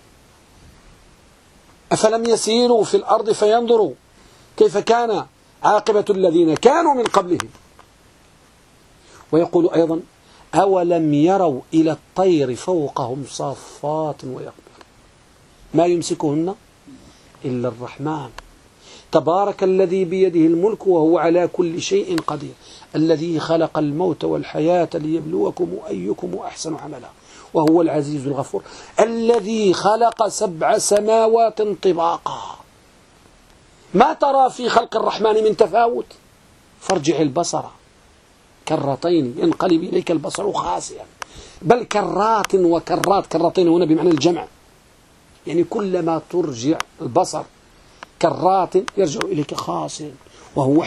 Speaker 1: أفلم يسيروا في الأرض فينظروا كيف كان عاقبة الذين كانوا من قبلهم. ويقول أيضا أولم يروا إلى الطير فوقهم صافات ويقبض ما يمسكهن إلا الرحمن تبارك الذي بيده الملك وهو على كل شيء قدير الذي خلق الموت والحياة ليبلوكم أيكم أحسن عملا وهو العزيز الغفور الذي خلق 7 سماوات طباقا ما ترى في خلق الرحمن من تفاوت فارجع البصر كرتين ينقلب إليك البصر خاسئا بل كرات وكرات كرتين هنا بمعنى الجمع يعني كلما ترجع البصر كرات يرجع إليك خاسئا وهو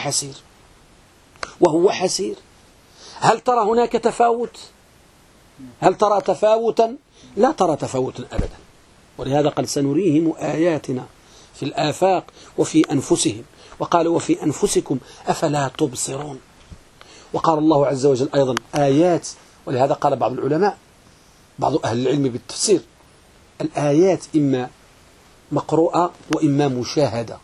Speaker 1: حسير هل ترى هناك تفاوت؟ هل ترى تفاوتا؟ لا ترى تفاوتا أبدا. ولهذا قال سنريهم آياتنا في الآفاق وفي أنفسهم وقال وفي أنفسكم أفلا تبصرون. وقال الله عز وجل أيضا آيات ولهذا قال بعض العلماء بعض أهل العلم بالتفسير الآيات إما مقروءة وإما مشاهدة.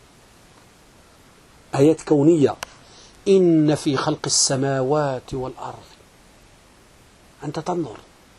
Speaker 1: آيات كونية إن في خلق السماوات والأرض أنت تنظر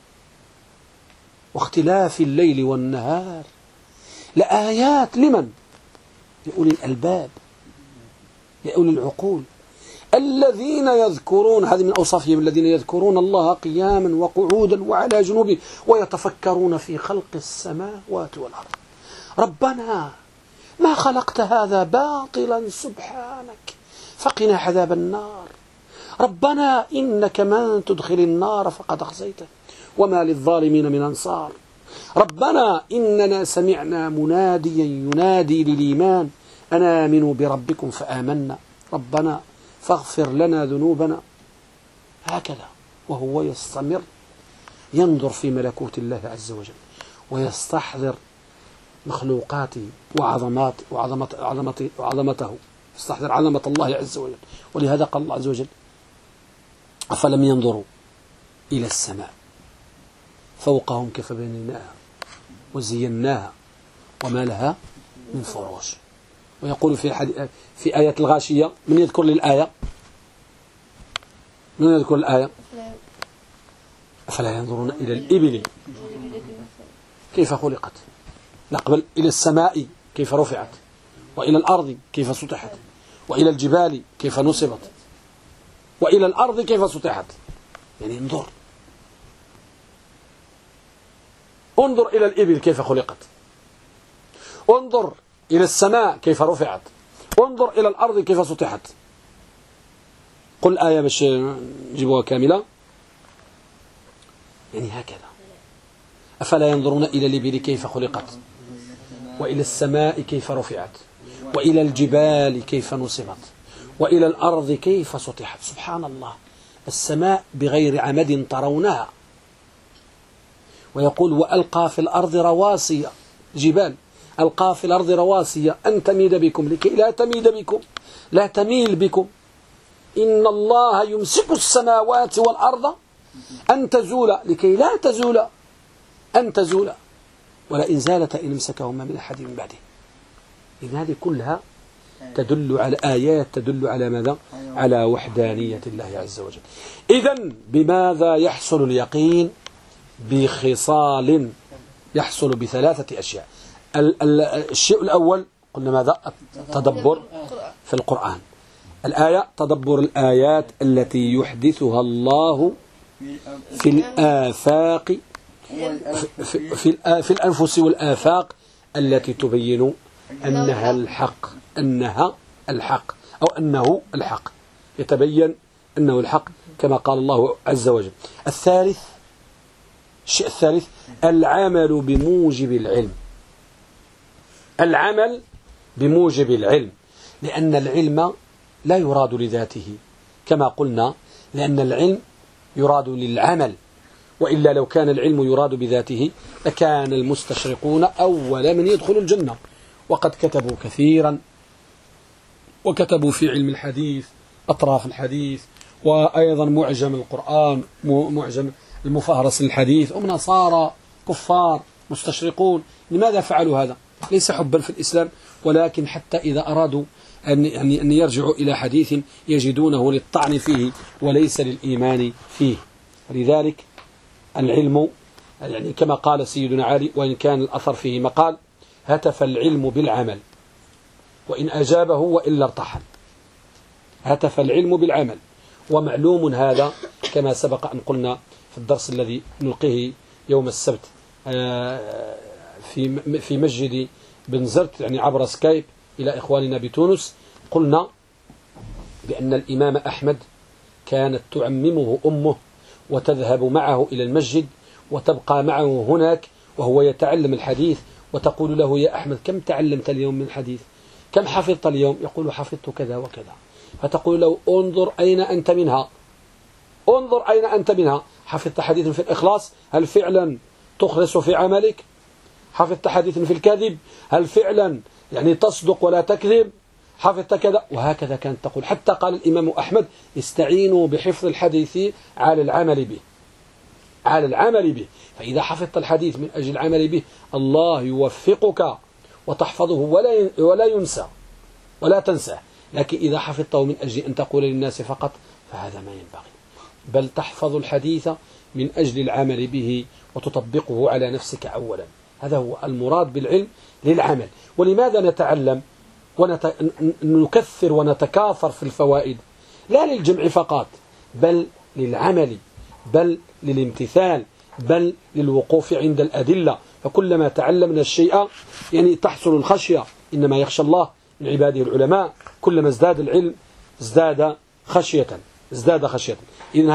Speaker 1: واختلاف الليل والنهار لآيات لمن؟ لأولي الألباب لأولي العقول الذين يذكرون هذه من أوصافهم الذين يذكرون الله قياما وقعودا وعلى جنوبهم ويتفكرون في خلق السماوات والأرض ربنا ما خلقت هذا باطلا سبحانك فقنا عذاب النار ربنا إنك من تدخل النار فقد أخزيته وما للظالمين من أنصار ربنا إننا سمعنا مناديا ينادي للإيمان أن آمنوا بربكم فآمنا ربنا فاغفر لنا ذنوبنا هكذا وهو يستمر ينظر في ملكوت الله عز وجل ويستحضر مخلوقاته وعظمته يستحضر عظمة الله عز وجل. ولهذا قال الله عز وجل أفلم ينظروا إلى السماء فوقهم كيف بنيناها وزيناها وما لها من فروج. ويقول في آية الغاشية من يذكر لي الآية من يذكر الآية أفلا ينظرون إلى الإبل كيف خلقت نقبل إلى السماء كيف رفعت وإلى الأرض كيف سطحت وإلى الجبال كيف نصبت وإلى الأرض كيف سطحت يعني انظر إلى الإبل كيف خلقت انظر إلى السماء كيف رفعت انظر إلى الأرض كيف سطحت. قل آية باش نجيبوها كاملة يعني هكذا أفلا ينظرون إلى الإبل كيف خلقت وإلى السماء كيف رفعت وإلى الجبال كيف نصبت وإلى الأرض كيف سطحت. سبحان الله السماء بغير عمد ترونها. ويقول وألقى في الأرض رواسي جبال ألقى في الأرض رواسي أن تميد بكم لكي لا تميل بكم إن الله يمسك السماوات والأرض أن تزولا لكي لا تزولا أن تزولا ولئن زالت إن امسكهما من أحد من بعده. إذن هذه كلها تدل على آيات تدل على ماذا؟ على وحدانية الله عز وجل. إذن بماذا يحصل اليقين؟ بخصال يحصل بثلاثة أشياء. الشيء الأول قلنا ماذا؟ التدبر في القرآن. الآية تدبر الآيات التي يحدثها الله في الآفاق في الأنفس والآفاق التي تبين أنها الحق أو أنه الحق يتبين أنه الحق كما قال الله عز وجل. الشيء الثالث العمل بموجب العلم لأن العلم لا يراد لذاته كما قلنا لأن العلم يراد للعمل وإلا لو كان العلم يراد بذاته لكان المستشرقون أول من يدخل الجنة. وقد كتبوا كثيرا وكتبوا في علم الحديث أطراف الحديث وأيضا معجم القرآن، معجم المفهرس الحديث، هم نصارى كفار مستشرقون. لماذا فعلوا هذا؟ ليس حبا في الإسلام، ولكن حتى إذا أرادوا أن يرجعوا إلى حديث يجدونه للطعن فيه وليس للإيمان فيه. لذلك العلم يعني كما قال سيدنا علي، وإن كان الأثر فيه مقال: هتف العلم بالعمل وإن أجابه وإلا ارتحل. هتف العلم بالعمل، ومعلوم هذا كما سبق أن قلنا في الدرس الذي نلقيه يوم السبت في مسجد بن زرت، يعني عبر سكايب إلى إخواننا بتونس. قلنا بأن الإمام أحمد كانت تعممه أمه وتذهب معه إلى المسجد وتبقى معه هناك وهو يتعلم الحديث، وتقول له: يا أحمد كم تعلمت اليوم من الحديث؟ كم حفظت اليوم؟ يقول: حفظت كذا وكذا. فتقول له: انظر أين أنت منها، انظر أين أنت منها. حفظت حديث في الإخلاص؟ هل فعلا تخلص في عملك؟ حفظت حديث في الكذب؟ هل فعلا يعني تصدق ولا تكذب؟ حفظت كذا. وهكذا كانت تقول، حتى قال الإمام أحمد: استعينوا بحفظ الحديث على العمل به، على العمل به. فإذا حفظت الحديث من أجل العمل به الله يوفقك وتحفظه ولا ينسى ولا تنساه. لكن إذا حفظته من أجل أن تقول للناس فقط فهذا ما ينبغي، بل تحفظ الحديث من أجل العمل به وتطبقه على نفسك أولا. هذا هو المراد بالعلم للعمل. ولماذا نتعلم ونكثر ونتكاثر في الفوائد؟ لا للجمع فقط، بل للعمل، بل للامتثال، بل للوقوف عند الأدلة. فكلما تعلمنا الشيء يعني تحصل الخشية. إنما يخشى الله من عباده العلماء. كلما ازداد العلم ازداد خشية، ازداد خشية. إذن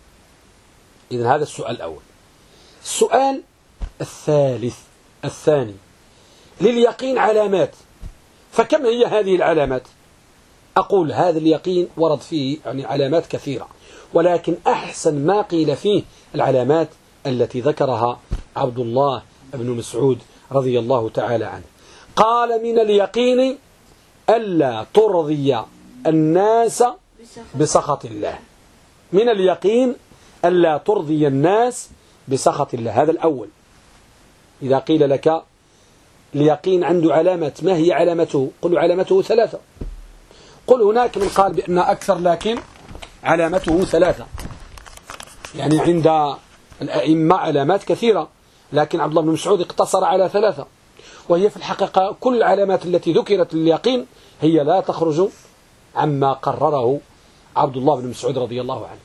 Speaker 1: هذا السؤال الأول. السؤال الثاني: لليقين علامات، فكم هي هذه العلامات؟ أقول هذا اليقين ورد فيه يعني علامات كثيرة، ولكن أحسن ما قيل فيه العلامات التي ذكرها عبد الله بن مسعود رضي الله تعالى عنه. قال: من اليقين ألا ترضي الناس بسخط الله. من اليقين ألا ترضي الناس بسخط الله. هذا الأول. إذا قيل لك اليقين عنده علامة، ما هي علامته؟ قل علامته 3. قل هناك من قال بأن أكثر، لكن علامته 3. يعني عند الأئمة علامات كثيرة، لكن عبد الله بن مسعود اقتصر على 3. وهي في الحقيقة كل العلامات التي ذكرت لليقين هي لا تخرج عما قرره عبد الله بن مسعود رضي الله عنه.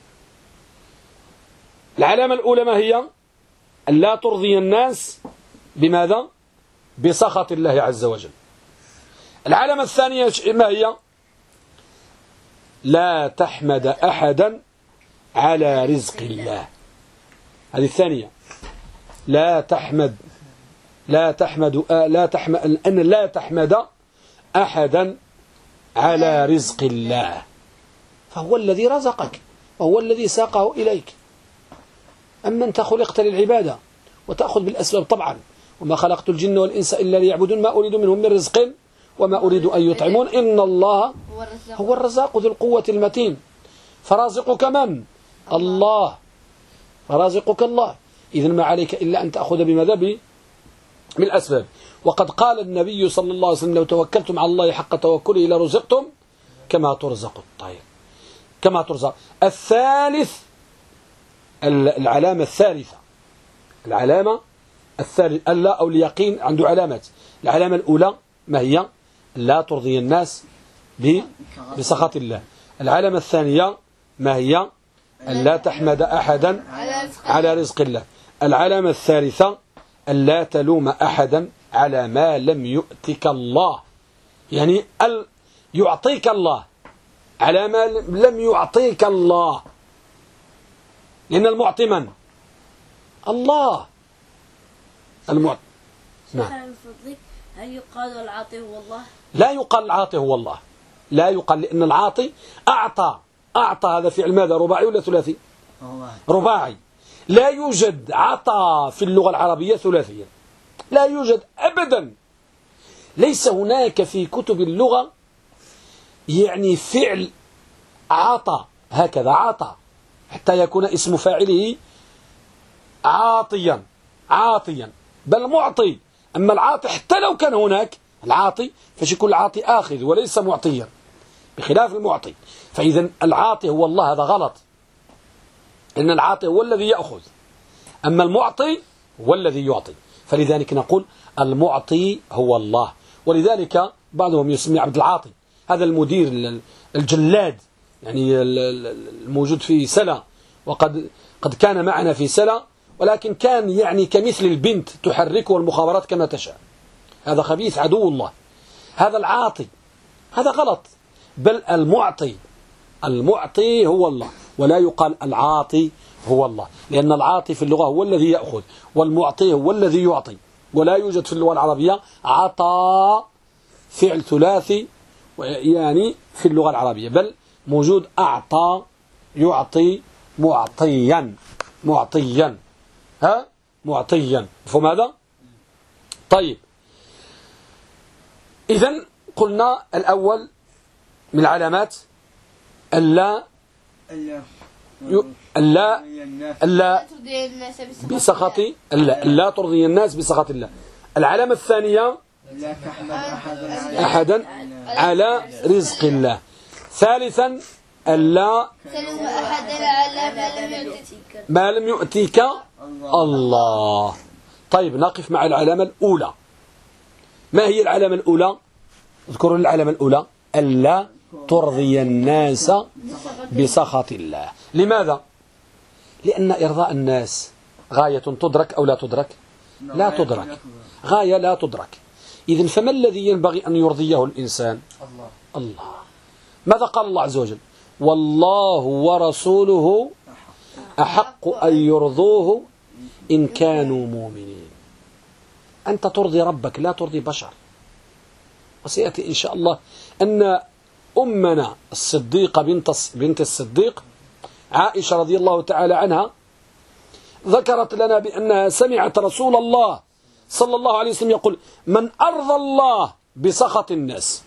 Speaker 1: العلامة الأولى ما هي؟ أن لا ترضي الناس بماذا؟ بسخط الله عز وجل. العلامة الثانية ما هي؟ لا تحمد أحدا على رزق الله. هذه الثانية. أن لا تحمد أحدا على رزق الله، فهو الذي رزقك وهو الذي ساقه إليك. أما أنت خلقت للعبادة وتأخذ بالأسباب طبعا. وما خلقت الجن والإنس إلا ليعبدون ما أريد منهم من رزق وما أريد أن يطعمون إن الله هو الرزاق ذو القوة المتين. فرازقك من؟ الله. فرازقك الله. إذن ما عليك إلا أن تأخذ بماذا؟ بالأسباب. وقد قال النبي صلى الله عليه وسلم: لو توكلتم على الله حق توكله لرزقتم كما ترزق الطير. كما ترزق. الثالث، العلامة الثالثة، ألا أو اليقين عنده علامات. العلامة الأولى ما هي؟ لا ترضي الناس بسخط الله. العلامة الثانية ما هي؟ أن لا تحمد أحدا على رزق الله. العلامة الثالثة أن لا تلوم أحدا على ما لم يؤتك الله، يعني يعطيك الله على ما لم يعطيك الله، لأن المعطي من؟ الله. المعطي.
Speaker 2: نعم. هل يقال العاطي هو الله؟
Speaker 1: لا يقال العاطي هو الله، لا يقال، لأن العاطي أعطى هذا فعل ماذا؟ رباعي ولا ثلاثي؟ رباعي. لا يوجد عطى في اللغة العربية ثلاثيا، لا يوجد أبدا. ليس هناك في كتب اللغة يعني فعل عطى هكذا عطى حتى يكون اسم فاعله عاطيا عاطيا بل معطي. أما العاطي حتى لو كان هناك العاطي فش يكون العاطي آخذ وليس معطيا بخلاف المعطي. فإذا العاطي هو الله، هذا غلط، إن العاطي هو الذي يأخذ، أما المعطي هو الذي يعطي. فلذلك نقول المعطي هو الله. ولذلك بعضهم يسمي عبد العاطي، هذا المدير الجلاد يعني الموجود في سلا، وقد كان معنا في سلا، ولكن كان يعني كمثل البنت تحركه المخابرات كما تشاء. هذا خبيث عدو الله. هذا العاطي، هذا غلط، بل المعطي هو الله، ولا يقال العاطي هو الله، لأن العاطي في اللغة هو الذي يأخذ، والمعطي هو الذي يعطي. ولا يوجد في اللغة العربية عطى فعل ثلاثي يعني في اللغة العربية، بل موجود أعطى يعطي معطيا معطيا. مفهوم هذا؟ طيب، إذن قلنا الأول من العلامات ألا بسخط الله، لا ترضي الناس بسخط الله. العلامة الثانية أحدا على رزق الله. ثالثا ألا ما لم يؤتيك الله. طيب، نقف مع العلامة الأولى. ما هي العلامة الأولى؟ اذكروا العلامة الأولى: ألا ترضي الناس بسخط الله. لماذا؟ لأن إرضاء الناس غاية تدرك أو لا تدرك؟ لا تدرك، غاية لا تدرك. إذن فما الذي ينبغي أن يرضيه الإنسان؟ الله. ماذا قال الله عز وجل؟ والله ورسوله أحق أن يرضوه إن كانوا مؤمنين. أنت ترضي ربك، لا ترضي بشر. وسيأتي إن شاء الله أن أمنا الصديقة بنت الصديق عائشة رضي الله تعالى عنها ذكرت لنا بأنها سمعت رسول الله صلى الله عليه وسلم يقول: من أرضى الله بسخط الناس،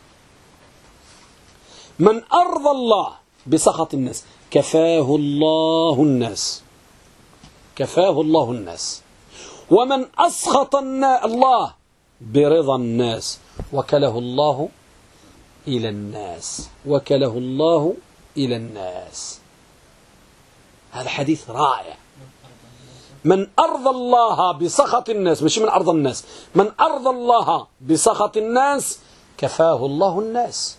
Speaker 1: من أرضى الله بسخط الناس كفاه الله الناس، كفاه الله الناس. ومن أسخط الله برضا الناس وكله الله إلى الناس، وكله الله إلى الناس. هذا حديث رائع. من أرضى الله بسخط الناس، مش من أرضى الناس، من أرضى الله بسخط الناس كفاه الله الناس.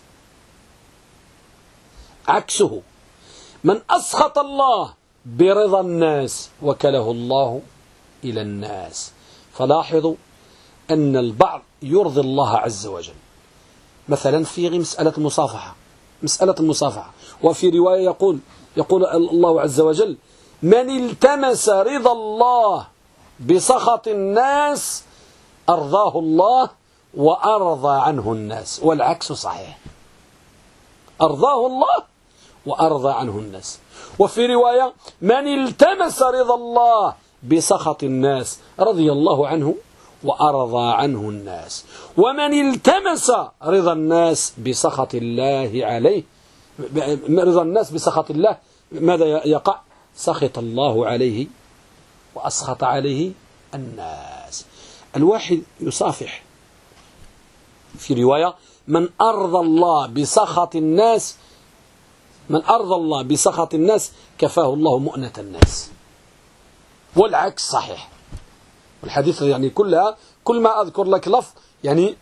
Speaker 1: عكسه: من أسخط الله برضا الناس وكله الله إلى الناس. فلاحظوا أن البعض يرضي الله عز وجل، مثلا في مسألة المصافحة، وفي رواية يقول الله عز وجل: من التمس رضا الله بسخط الناس أرضاه الله وأرضى عنه الناس. والعكس صحيح، أرضاه الله وأرضى عنه الناس. وفي رواية: من التمس رضا الله بسخط الناس رضي الله عنه وأرضى عنه الناس. ومن التمس رضا الناس بسخط الله عليه، رضا الناس بسخط الله، ماذا يقع؟ سخط الله عليه وأسخط عليه الناس. الواحد يصافح. في رواية: من أرضى الله بسخط الناس، من أرضى الله بسخط الناس كفاه الله مؤنة الناس. والعكس صحيح. والحديث يعني كل ما أذكر لك لفظ يعني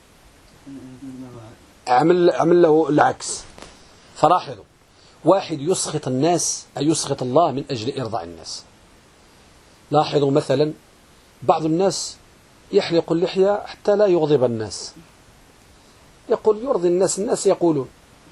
Speaker 1: أعمل له العكس. فلاحظوا: واحد يسخط الناس أي يسخط الله من أجل إرضاء الناس. لاحظوا مثلا بعض الناس يحلق اللحية حتى لا يغضب الناس، يقول يرضي الناس. الناس يقولون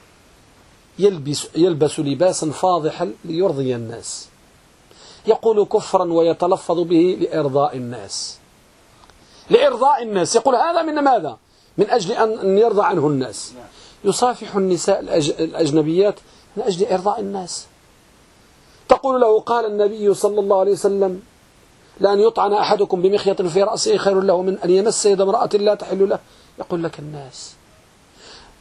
Speaker 1: يلبس لباسا فاضحا ليرضي الناس، يقول كفرا ويتلفظ به لإرضاء الناس، لإرضاء الناس. يقول هذا من ماذا؟ من أجل أن يرضى عنه الناس. يصافح النساء الأجنبيات من أجل إرضاء الناس. تقول له: قال النبي صلى الله عليه وسلم: لأن يطعن أحدكم بمخيط في رأسه خير له من أن يمس يد امرأة لا تحل له. يقول لك الناس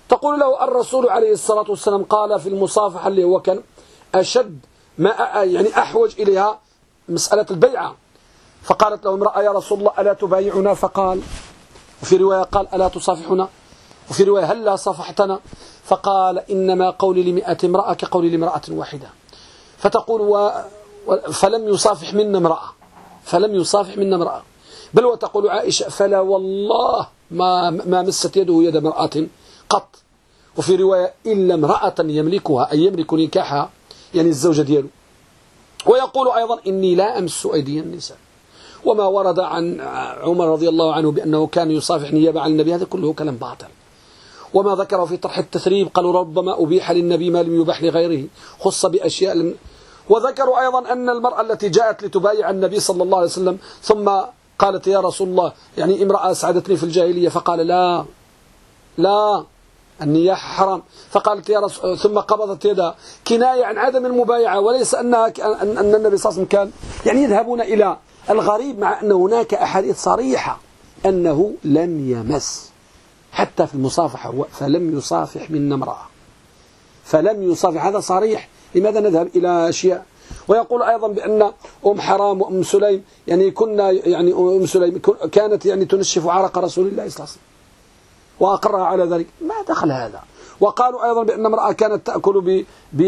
Speaker 1: تقول له الرسول عليه الصلاة والسلام قال في المصافحة اللي هو كان أشد ما يعني أحوج إليها مسألة البيعة، فقالت له امرأة: يا رسول الله ألا تبايعنا؟ فقال، وفي رواية قال: ألا تصافحنا؟ وفي رواية: هل لا صافحتنا؟ فقال: إنما قولي ل100 امرأة كقولي لامرأة واحدة. فتقول فلم يصافح منا امرأة، فلم يصافح منا امرأة. بل وتقول عائشة: فلا والله ما مست يده يد امرأة قط. وفي رواية: إلا امرأة يملكها، أي يملك نكاحها، يعني الزوجة دياله. ويقول أيضا: إني لا أمس أيدي النساء. وما ورد عن عمر رضي الله عنه بأنه كان يصافح نيابة عن النبي، هذا كله كلام باطل. وما ذكره في طرح التثريب قالوا: ربما أبيح للنبي ما لم يباح لغيره، خص بأشياء وذكروا أيضا أن المرأة التي جاءت لتبايع النبي صلى الله عليه وسلم ثم قالت: يا رسول الله، يعني امرأة أسعدتني في الجاهلية، فقال: لا النياحة حرام. فقالت: يا رسول، ثم قبضت يدها، كناية عن عدم المبايعة، وليس أن النبي صلى الله عليه وسلم كان يعني يذهبون إلى الغريب، مع أن هناك أحاديث صريحة أنه لم يمس حتى في المصافحة، فلم يصافح منا امرأة، فلم يصافح، هذا صريح. لماذا نذهب إلى أشياء؟ ويقول أيضا بأن أم حرام وأم سليم يعني كنا يعني أم سليم كانت يعني تنشف عرق رسول الله صلى الله عليه وسلم وأقرها على ذلك، ما دخل هذا. وقالوا أيضا بأن امرأة كانت تأكل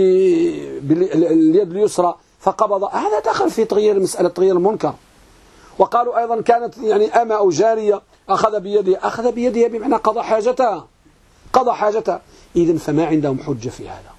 Speaker 1: باليد اليسرى فقبض، هذا دخل في تغيير مسألة تغيير المنكر. وقالوا أيضا كانت يعني أما أو جارية أخذ بيدها بمعنى قضى حاجتها. إذن فما عندهم حجة في هذا.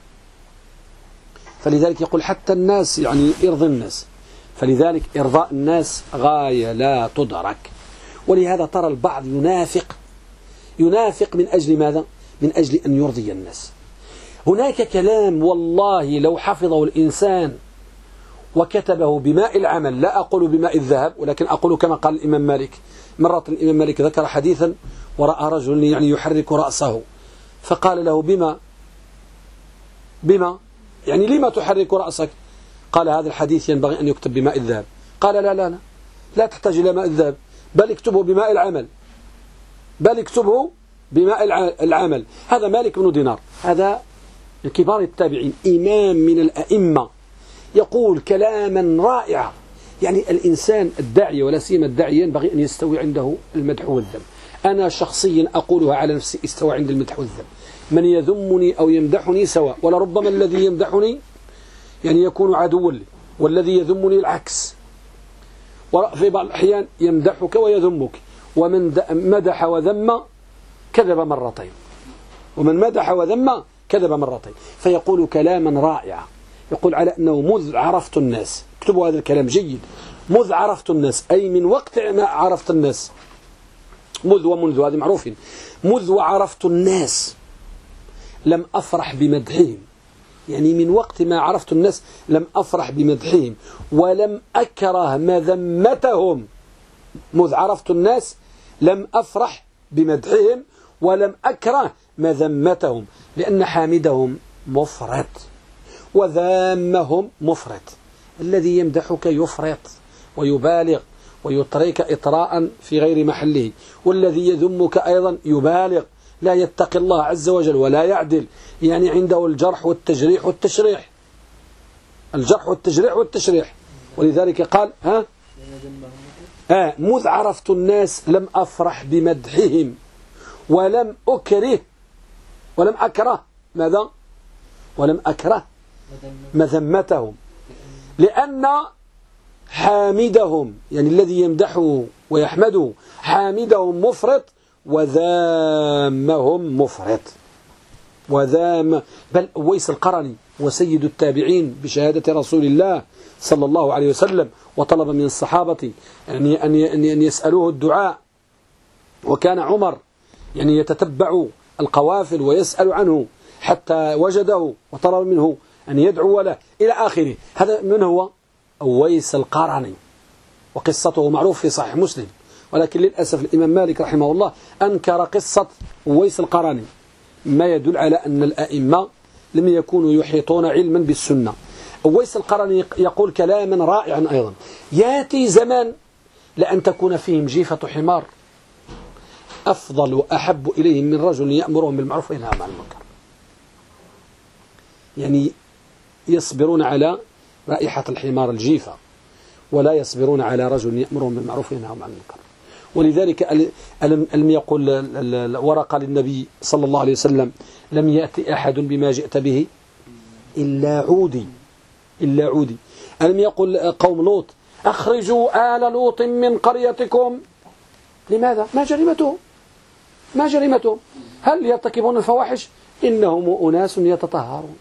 Speaker 1: فلذلك يقول حتى الناس يعني إرضي الناس، فلذلك إرضاء الناس غاية لا تدرك. ولهذا ترى البعض ينافق من أجل ماذا؟ من أجل أن يرضي الناس. هناك كلام والله لو حفظه الإنسان وكتبه بماء العمل، لا أقول بماء الذهب، ولكن أقول كما قال الإمام مالك. مرة الإمام مالك ذكر حديثا ورأى رجل يعني يحرك رأسه، فقال له: بما يعني لما تحرك رأسك؟ قال: هذا الحديث ينبغي أن يكتب بماء الذهب. قال: لا تحتاج إلى ماء الذهب، بل اكتبه بماء العمل. هذا مالك بن دينار، هذا كبار التابعين، إمام من الأئمة، يقول كلاما رائعا. يعني الإنسان الداعية ولا سيما الداعية ينبغي أن يستوي عنده المدح والذم. أنا شخصيا أقولها على نفسي: استوى عند المدح والذم. من يذمني أو يمدحني سواء، ولربما الذي يمدحني يعني يكون عدوا لي، والذي يذمني العكس. وفي بعض الأحيان يمدحك ويذمك، ومن مدح وذم كذب مرتين. فيقول كلاما رائعا، يقول على أنه مذ عرفت الناس، اكتبوا هذا الكلام جيد، مذ عرفت الناس، أي من وقت ما عرفت الناس، مذ ومنذ هذه معروفين. مذ وعرفت الناس لم أفرح بمدحهم، يعني من وقت ما عرفت الناس لم أفرح بمدحهم ولم أكره مذمتهم. مذ عرفت الناس لم أفرح بمدحهم ولم أكره مذمتهم، لأن حامدهم مفرط وذامهم مفرط. الذي يمدحك يفرط ويبالغ ويطريك إطراء في غير محله، والذي يذمك أيضا يبالغ، لا يتقي الله عز وجل ولا يعدل، يعني عنده الجرح والتجريح والتشريح. ولذلك قال مذ عرفت الناس لم أفرح بمدحهم ولم أكره مذمتهم، لأن حامدهم يعني الذي يمدحه ويحمده حامدهم مفرط وذامهم مفرط. بل أويس القرني وسيد التابعين بشهادة رسول الله صلى الله عليه وسلم، وطلب من الصحابة يعني أن يسألوه الدعاء، وكان عمر يعني يتتبع القوافل ويسأل عنه حتى وجده وطلب منه أن يدعو له إلى آخره. هذا من هو؟ أويس القرني، وقصته معروف في صحيح مسلم، ولكن للأسف الإمام مالك رحمه الله أنكر قصة أويس القرني، ما يدل على أن الأئمة لم يكونوا يحيطون علما بالسنة. أويس القرني يقول كلاما رائعا أيضا: يأتي زمان لأن تكون فيهم جيفة حمار، أفضل وأحب إليهم من رجل يأمرهم بالمعروف وينهاهم عن المنكر. يعني يصبرون على رائحة الحمار الجيفة ولا يصبرون على رجل يأمرهم بالمعروف وينهاهم عن المنكر. ولذلك ألم يقل ورقة للنبي صلى الله عليه وسلم لم يأتي أحد بما جئت به إلا عودي إلا عودي. ألم يقل قوم لوط أخرجوا آل لوط من قريتكم. لماذا؟ ما جريمتهم هل يرتكبون الفواحش؟ إنهم أناس يتطهرون.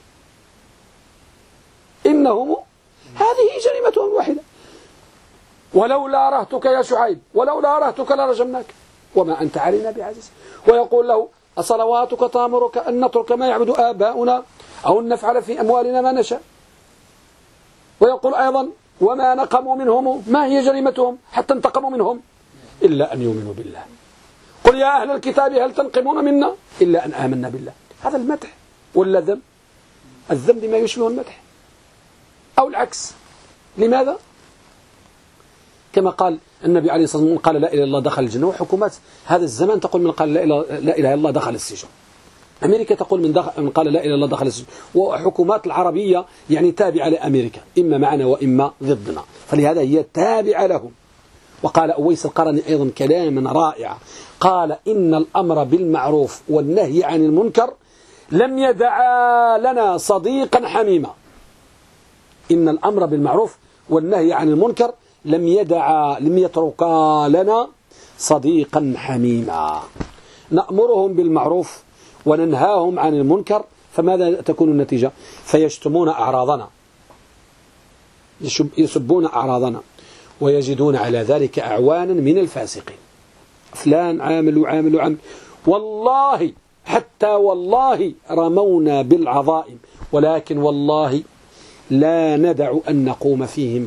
Speaker 1: هذه جريمتهم الواحدة. ولولا رهتك يا شعيب ولولا رهتك لرجمناك وما أنت علينا بعزيز. ويقول له أصلواتك تأمرك أن نترك ما يعبد آباؤنا أو أن نفعل في أموالنا ما نشاء. ويقول أيضا وما نقموا منهم ما هي جريمتهم حتى انتقموا منهم إلا أن يؤمنوا بالله. قل يا أهل الكتاب هل تنقمون منا إلا أن آمنا بالله. هذا المدح ولا ذم؟ الذم بما يشبه المدح أو العكس. لماذا؟ كما قال النبي عليه الصلاة والسلام قال لا إله إلا الله دخل الجنة. وحكومات هذا الزمان تقول من قال لا إله إلا الله دخل السجن. أمريكا تقول من قال لا إله إلا الله دخل السجن. وحكومات العربية يعني تابعة لأمريكا إما معنا وإما ضدنا فلهذا هي تابعة لهم. وقال أويس القرني أيضا كلاما رائعا قال إن الأمر بالمعروف والنهي عن المنكر لم يدعا لنا صديقا حميما. إن الأمر بالمعروف والنهي عن المنكر لم يتركا لنا صديقا حميما. نأمرهم بالمعروف وننهاهم عن المنكر فماذا تكون النتيجة؟ فيشتمون أعراضنا يسبون أعراضنا ويجدون على ذلك أعوانا من الفاسقين. فلان عامل والله حتى والله رمونا بالعظائم ولكن والله لا ندع أن نقوم فيهم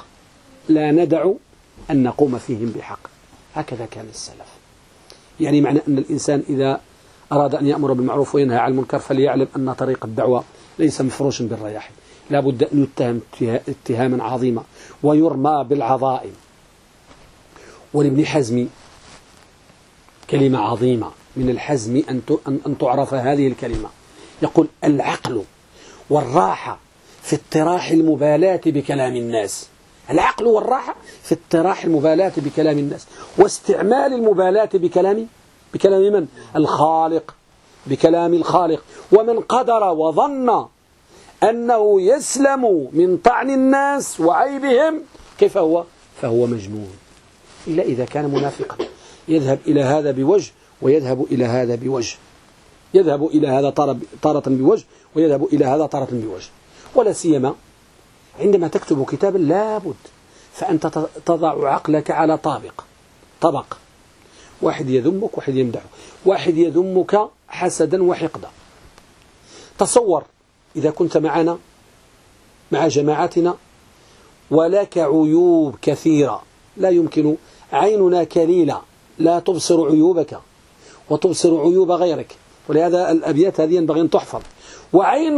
Speaker 1: بحق. هكذا كان السلف. يعني معنى أن الإنسان إذا أراد أن يأمر بالمعروف وينهى عن المنكر فليعلم أن طريق الدعوة ليس مفروشا بالرياح. لا بد أن يتهم اتهاما عظيما ويرمى بالعظائم. ولابن حزم كلمة عظيمة من الحزم أن تعرف هذه الكلمة. يقول العقل والراحة في اطراح المبالاة بكلام الناس. العقل والراحة في اطراح المبالاة بكلام الناس واستعمال المبالاة بكلام من؟ الخالق. بكلام الخالق. ومن قدر وظن أنه يسلم من طعن الناس وعيبهم كيف هو؟ فهو مجنون إلا إذا كان منافقا يذهب إلى هذا بوجه ويذهب إلى هذا بوجه. يذهب إلى هذا طارة بوجه ويذهب إلى هذا طارة بوجه. ولا سيما عندما تكتب كتابا لابد فأنت تضع عقلك على طبق. واحد يذمك واحد يمدحك. واحد يذمك حسدا وحقدا. تصور إذا كنت معنا مع جماعتنا ولك عيوب كثيرة لا يمكن عيننا كليلة لا تبصر عيوبك وتبصر عيوب غيرك. ولهذا الأبيات هذه ينبغي أن تحفظ. وعين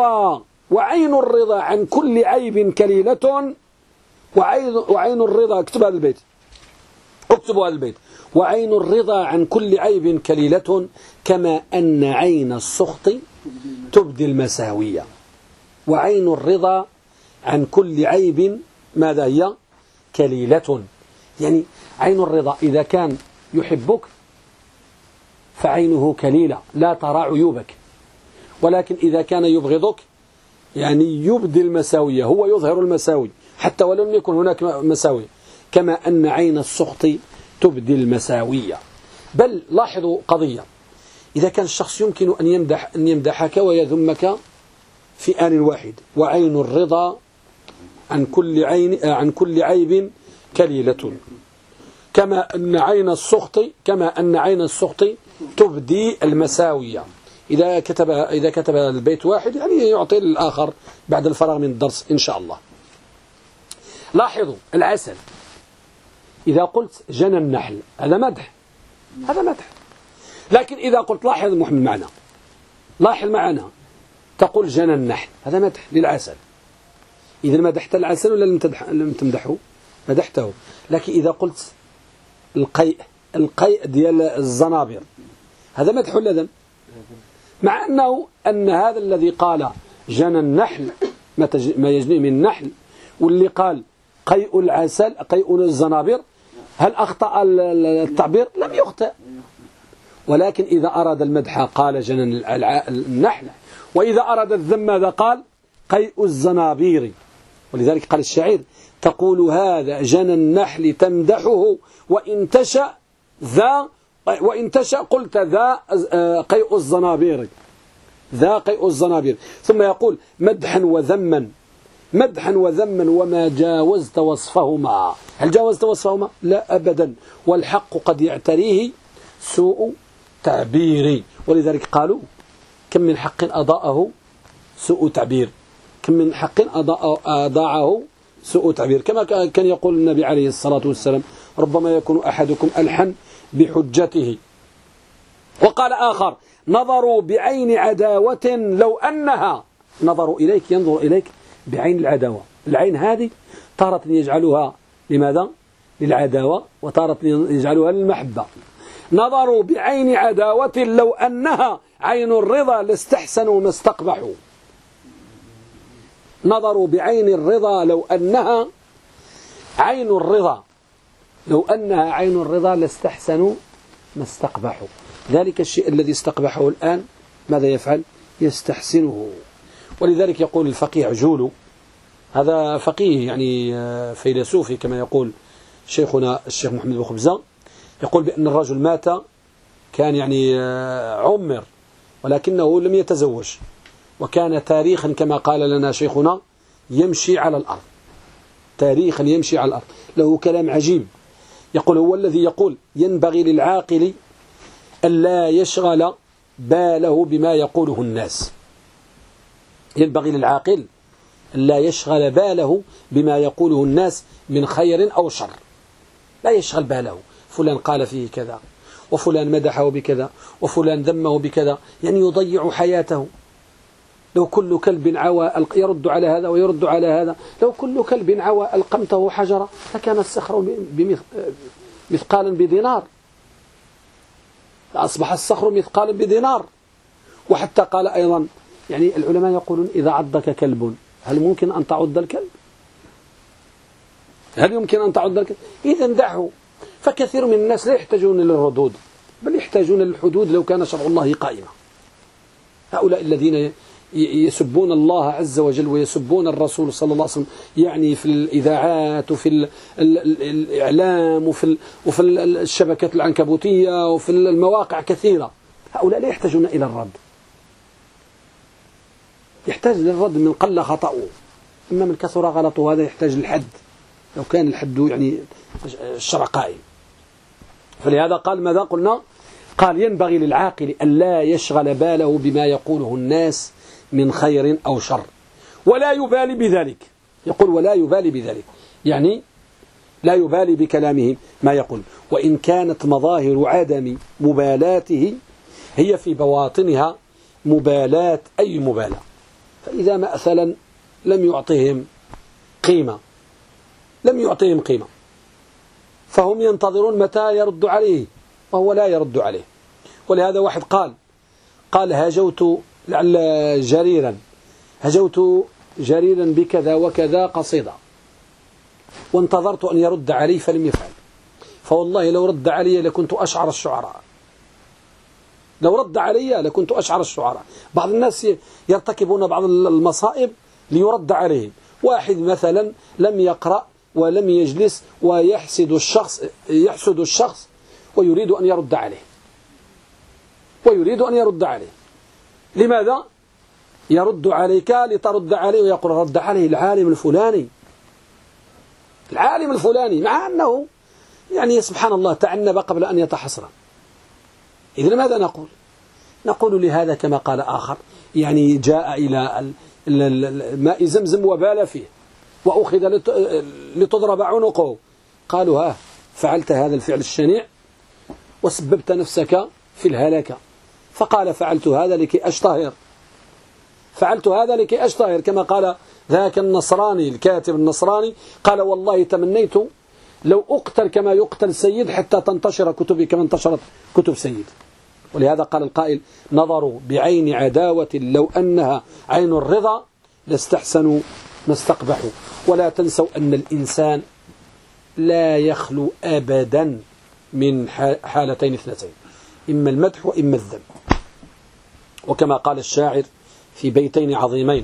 Speaker 1: الرضا عن كل عيب كليلة. وعين الرضا اكتبوا هذا البيت. وعين الرضا عن كل عيب كليلة كما أن عين السخط تبدي المساوية. وعين الرضا عن كل عيب ماذا هي؟ كليلة. يعني عين الرضا إذا كان يحبك فعينه كليلة لا ترى عيوبك. ولكن إذا كان يبغضك يعني يبدي المساوية هو يظهر المساوي حتى ولو لم يكن هناك مساوي. كما أن عين السخط تبدي المساوية. بل لاحظوا قضية إذا كان الشخص يمكن أن يمدحك ويذمك في آن واحد. وعين الرضا عن كل عيب كليلة كما أن عين السخط تبدي المساوية. إذا كتب البيت واحد يعني يعطي الآخر بعد الفراغ من الدرس إن شاء الله. لاحظوا العسل إذا قلت جنى النحل هذا مدح. لكن إذا قلت لاحظ محمد معنا تقول جنى النحل هذا مدح للعسل. إذا مدحت العسل ولا لم تمدحه؟ مدحته. لكن إذا قلت القيء القيء ديال الزنابير، هذا مدح ولا ذم؟ مع أن هذا الذي قال جنى النحل ما يجني من النحل، واللي قال قيء العسل قيء الزنابير، هل أخطأ التعبير؟ لم يخطئ. ولكن إذا أراد المدح قال جنى النحل، وإذا أراد الذم ماذا قال؟ قيء الزنابير. ولذلك قال الشاعر تقول هذا جنى النحل تمدحه وإن تشأ قلت ذا قيء الزنابير، ذا قيء الزنابير. ثم يقول مدحا وذما وما جاوزت وصفهما. هل جاوزت وصفهما؟ لا أبدا، والحق قد يعتريه سوء تعبيري. ولذلك قالوا كم من حق أضاءه سوء تعبير، كم من حق أضاعه سوء تعبير، كما كان يقول النبي عليه الصلاة والسلام ربما يكون أحدكم ألحن بحجته. وقال آخر نظروا بعين عداوة لو أنها، نظروا إليك ينظر إليك بعين العداوة، العين هذه تارة يجعلها لماذا؟ للعداوة، وتارة يجعلها للمحبة. نظروا بعين عداوة لو أنها عين الرضا لاستحسنوا ما استقبحوا. نظروا بعين الرضا لو أنها عين الرضا، لو أنها عين الرضا لاستحسنوا ما استقبحوا. ذلك الشيء الذي استقبحه الآن ماذا يفعل؟ يستحسنه. ولذلك يقول الفقيه عجول، هذا فقيه يعني فيلسوفي كما يقول شيخنا الشيخ محمد بن خبزة، يقول بأن الرجل مات كان يعني عمر ولكنه لم يتزوج، وكان تاريخا كما قال لنا شيخنا يمشي على الأرض، تاريخا يمشي على الأرض. له كلام عجيب، يقول هو الذي يقول ينبغي للعاقل ألا يشغل باله بما يقوله الناس. ينبغي للعاقل ألا يشغل باله بما يقوله الناس من خير أو شر، لا يشغل باله فلان قال فيه كذا، وفلان مدحه بكذا، وفلان ذمه بكذا، يعني يضيع حياته. لو كل كلب عوى يرد على هذا ويرد على هذا، لو كل كلب عوى ألقمته حجرة فكان الصخر مثقالا بدينار، أصبح الصخر مثقالا بدينار. وحتى قال أيضا يعني العلماء يقولون إذا عضك كلب هل ممكن أن تعض الكلب؟ هل يمكن أن تعض الكلب؟ إذا دعه. فكثير من الناس لا يحتاجون للردود، بل يحتاجون للحدود لو كان شرع الله قائما. هؤلاء الذين يسبون الله عز وجل ويسبون الرسول صلى الله عليه وسلم، يعني في الإذاعات وفي الإعلام وفي الشبكات العنكبوتية وفي المواقع كثيرة، هؤلاء لا يحتاجون إلى الرد. يحتاج للرد من قل خطأه، إما من كثر غلطه، هذا يحتاج للحد لو كان الحد يعني الشرع قائم. فلهذا قال ماذا قلنا؟ قال ينبغي للعاقل ألا يشغل باله بما يقوله الناس من خير أو شر، ولا يبالي بذلك. يقول ولا يبالي بذلك، يعني لا يبالي بكلامه ما يقول، وإن كانت مظاهر عدم مبالاته هي في بواطنها مبالاة أي مبالاة. فإذا مثلا لم يعطيهم قيمة فهم ينتظرون متى يرد عليه، وهو لا يرد عليه. ولهذا واحد قال هجوت جريرا بكذا وكذا قصيدة، وانتظرت أن يرد علي فلم يفعل، فوالله لو رد علي لكنت أشعر الشعراء. بعض الناس يرتكبون بعض المصائب ليرد عليهم. واحد مثلا لم يقرأ ولم يجلس ويحسد الشخص ويريد أن يرد عليه. لماذا؟ يرد عليك لترد عليه، ويقول رد عليه العالم الفلاني، مع أنه يعني سبحان الله تعنب قبل أن يتحصر. إذن ماذا نقول لهذا كما قال آخر، يعني جاء إلى ماء زمزم وبال فيه وأخذ لتضرب عنقه، قالوا فعلت هذا الفعل الشنيع وسببت نفسك في الهلاكة. فقال فعلت هذا لكي أشتهر، كما قال ذاك النصراني الكاتب النصراني، قال والله تمنيت لو أقتل كما يقتل سيد حتى تنتشر كتبي كما انتشرت كتب سيد. ولهذا قال القائل: نظروا بعين عداوة لو أنها عين الرضا لاستحسنوا ما استقبحوا. ولا تنسوا أن الإنسان لا يخلو أبدا من حالتين اثنتين: إما المدح وإما الذم. وكما قال الشاعر في بيتين عظيمين: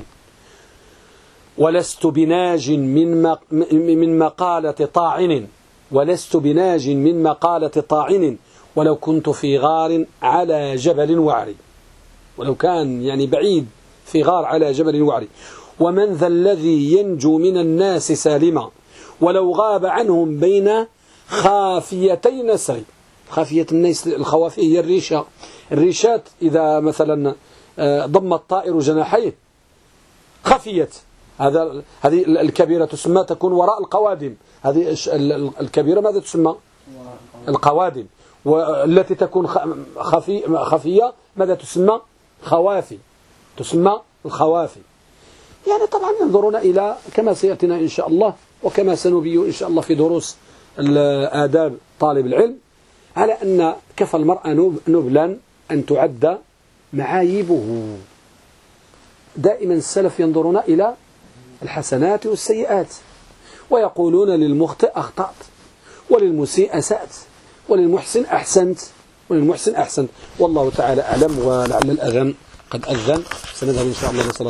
Speaker 1: ولست بناج من مقالة طاعن، ولست بناج من مقالة طاعن، ولو كنت في غار على جبل وعري. ولو كان يعني بعيد في غار على جبل وعري. ومن ذا الذي ينجو من الناس سالما، ولو غاب عنهم بين خافيتي نسري. خافية الناس، الخوافي هي الريشة. الريشات إذا مثلا ضم الطائر جناحيه خفيت. هذه الكبيرة تسمى، تكون وراء القوادم. هذه الكبيرة ماذا تسمى؟ القوادم. والتي تكون خفية ماذا تسمى؟ خوافي. تسمى الخوافي. يعني طبعا ينظرون إلى كما سيأتينا إن شاء الله، وكما سنبين إن شاء الله في دروس آداب طالب العلم، على أن كفى المرأة نبلا أن تعد معايبه. دائما السلف ينظرون إلى الحسنات والسيئات، ويقولون للمخطئ أخطأت، وللمسيء أسأت، وللمحسن أحسنت، وللمحسن أحسنت. والله تعالى أعلم. ولعل الأذان قد أذن، سنذهب إن شاء الله.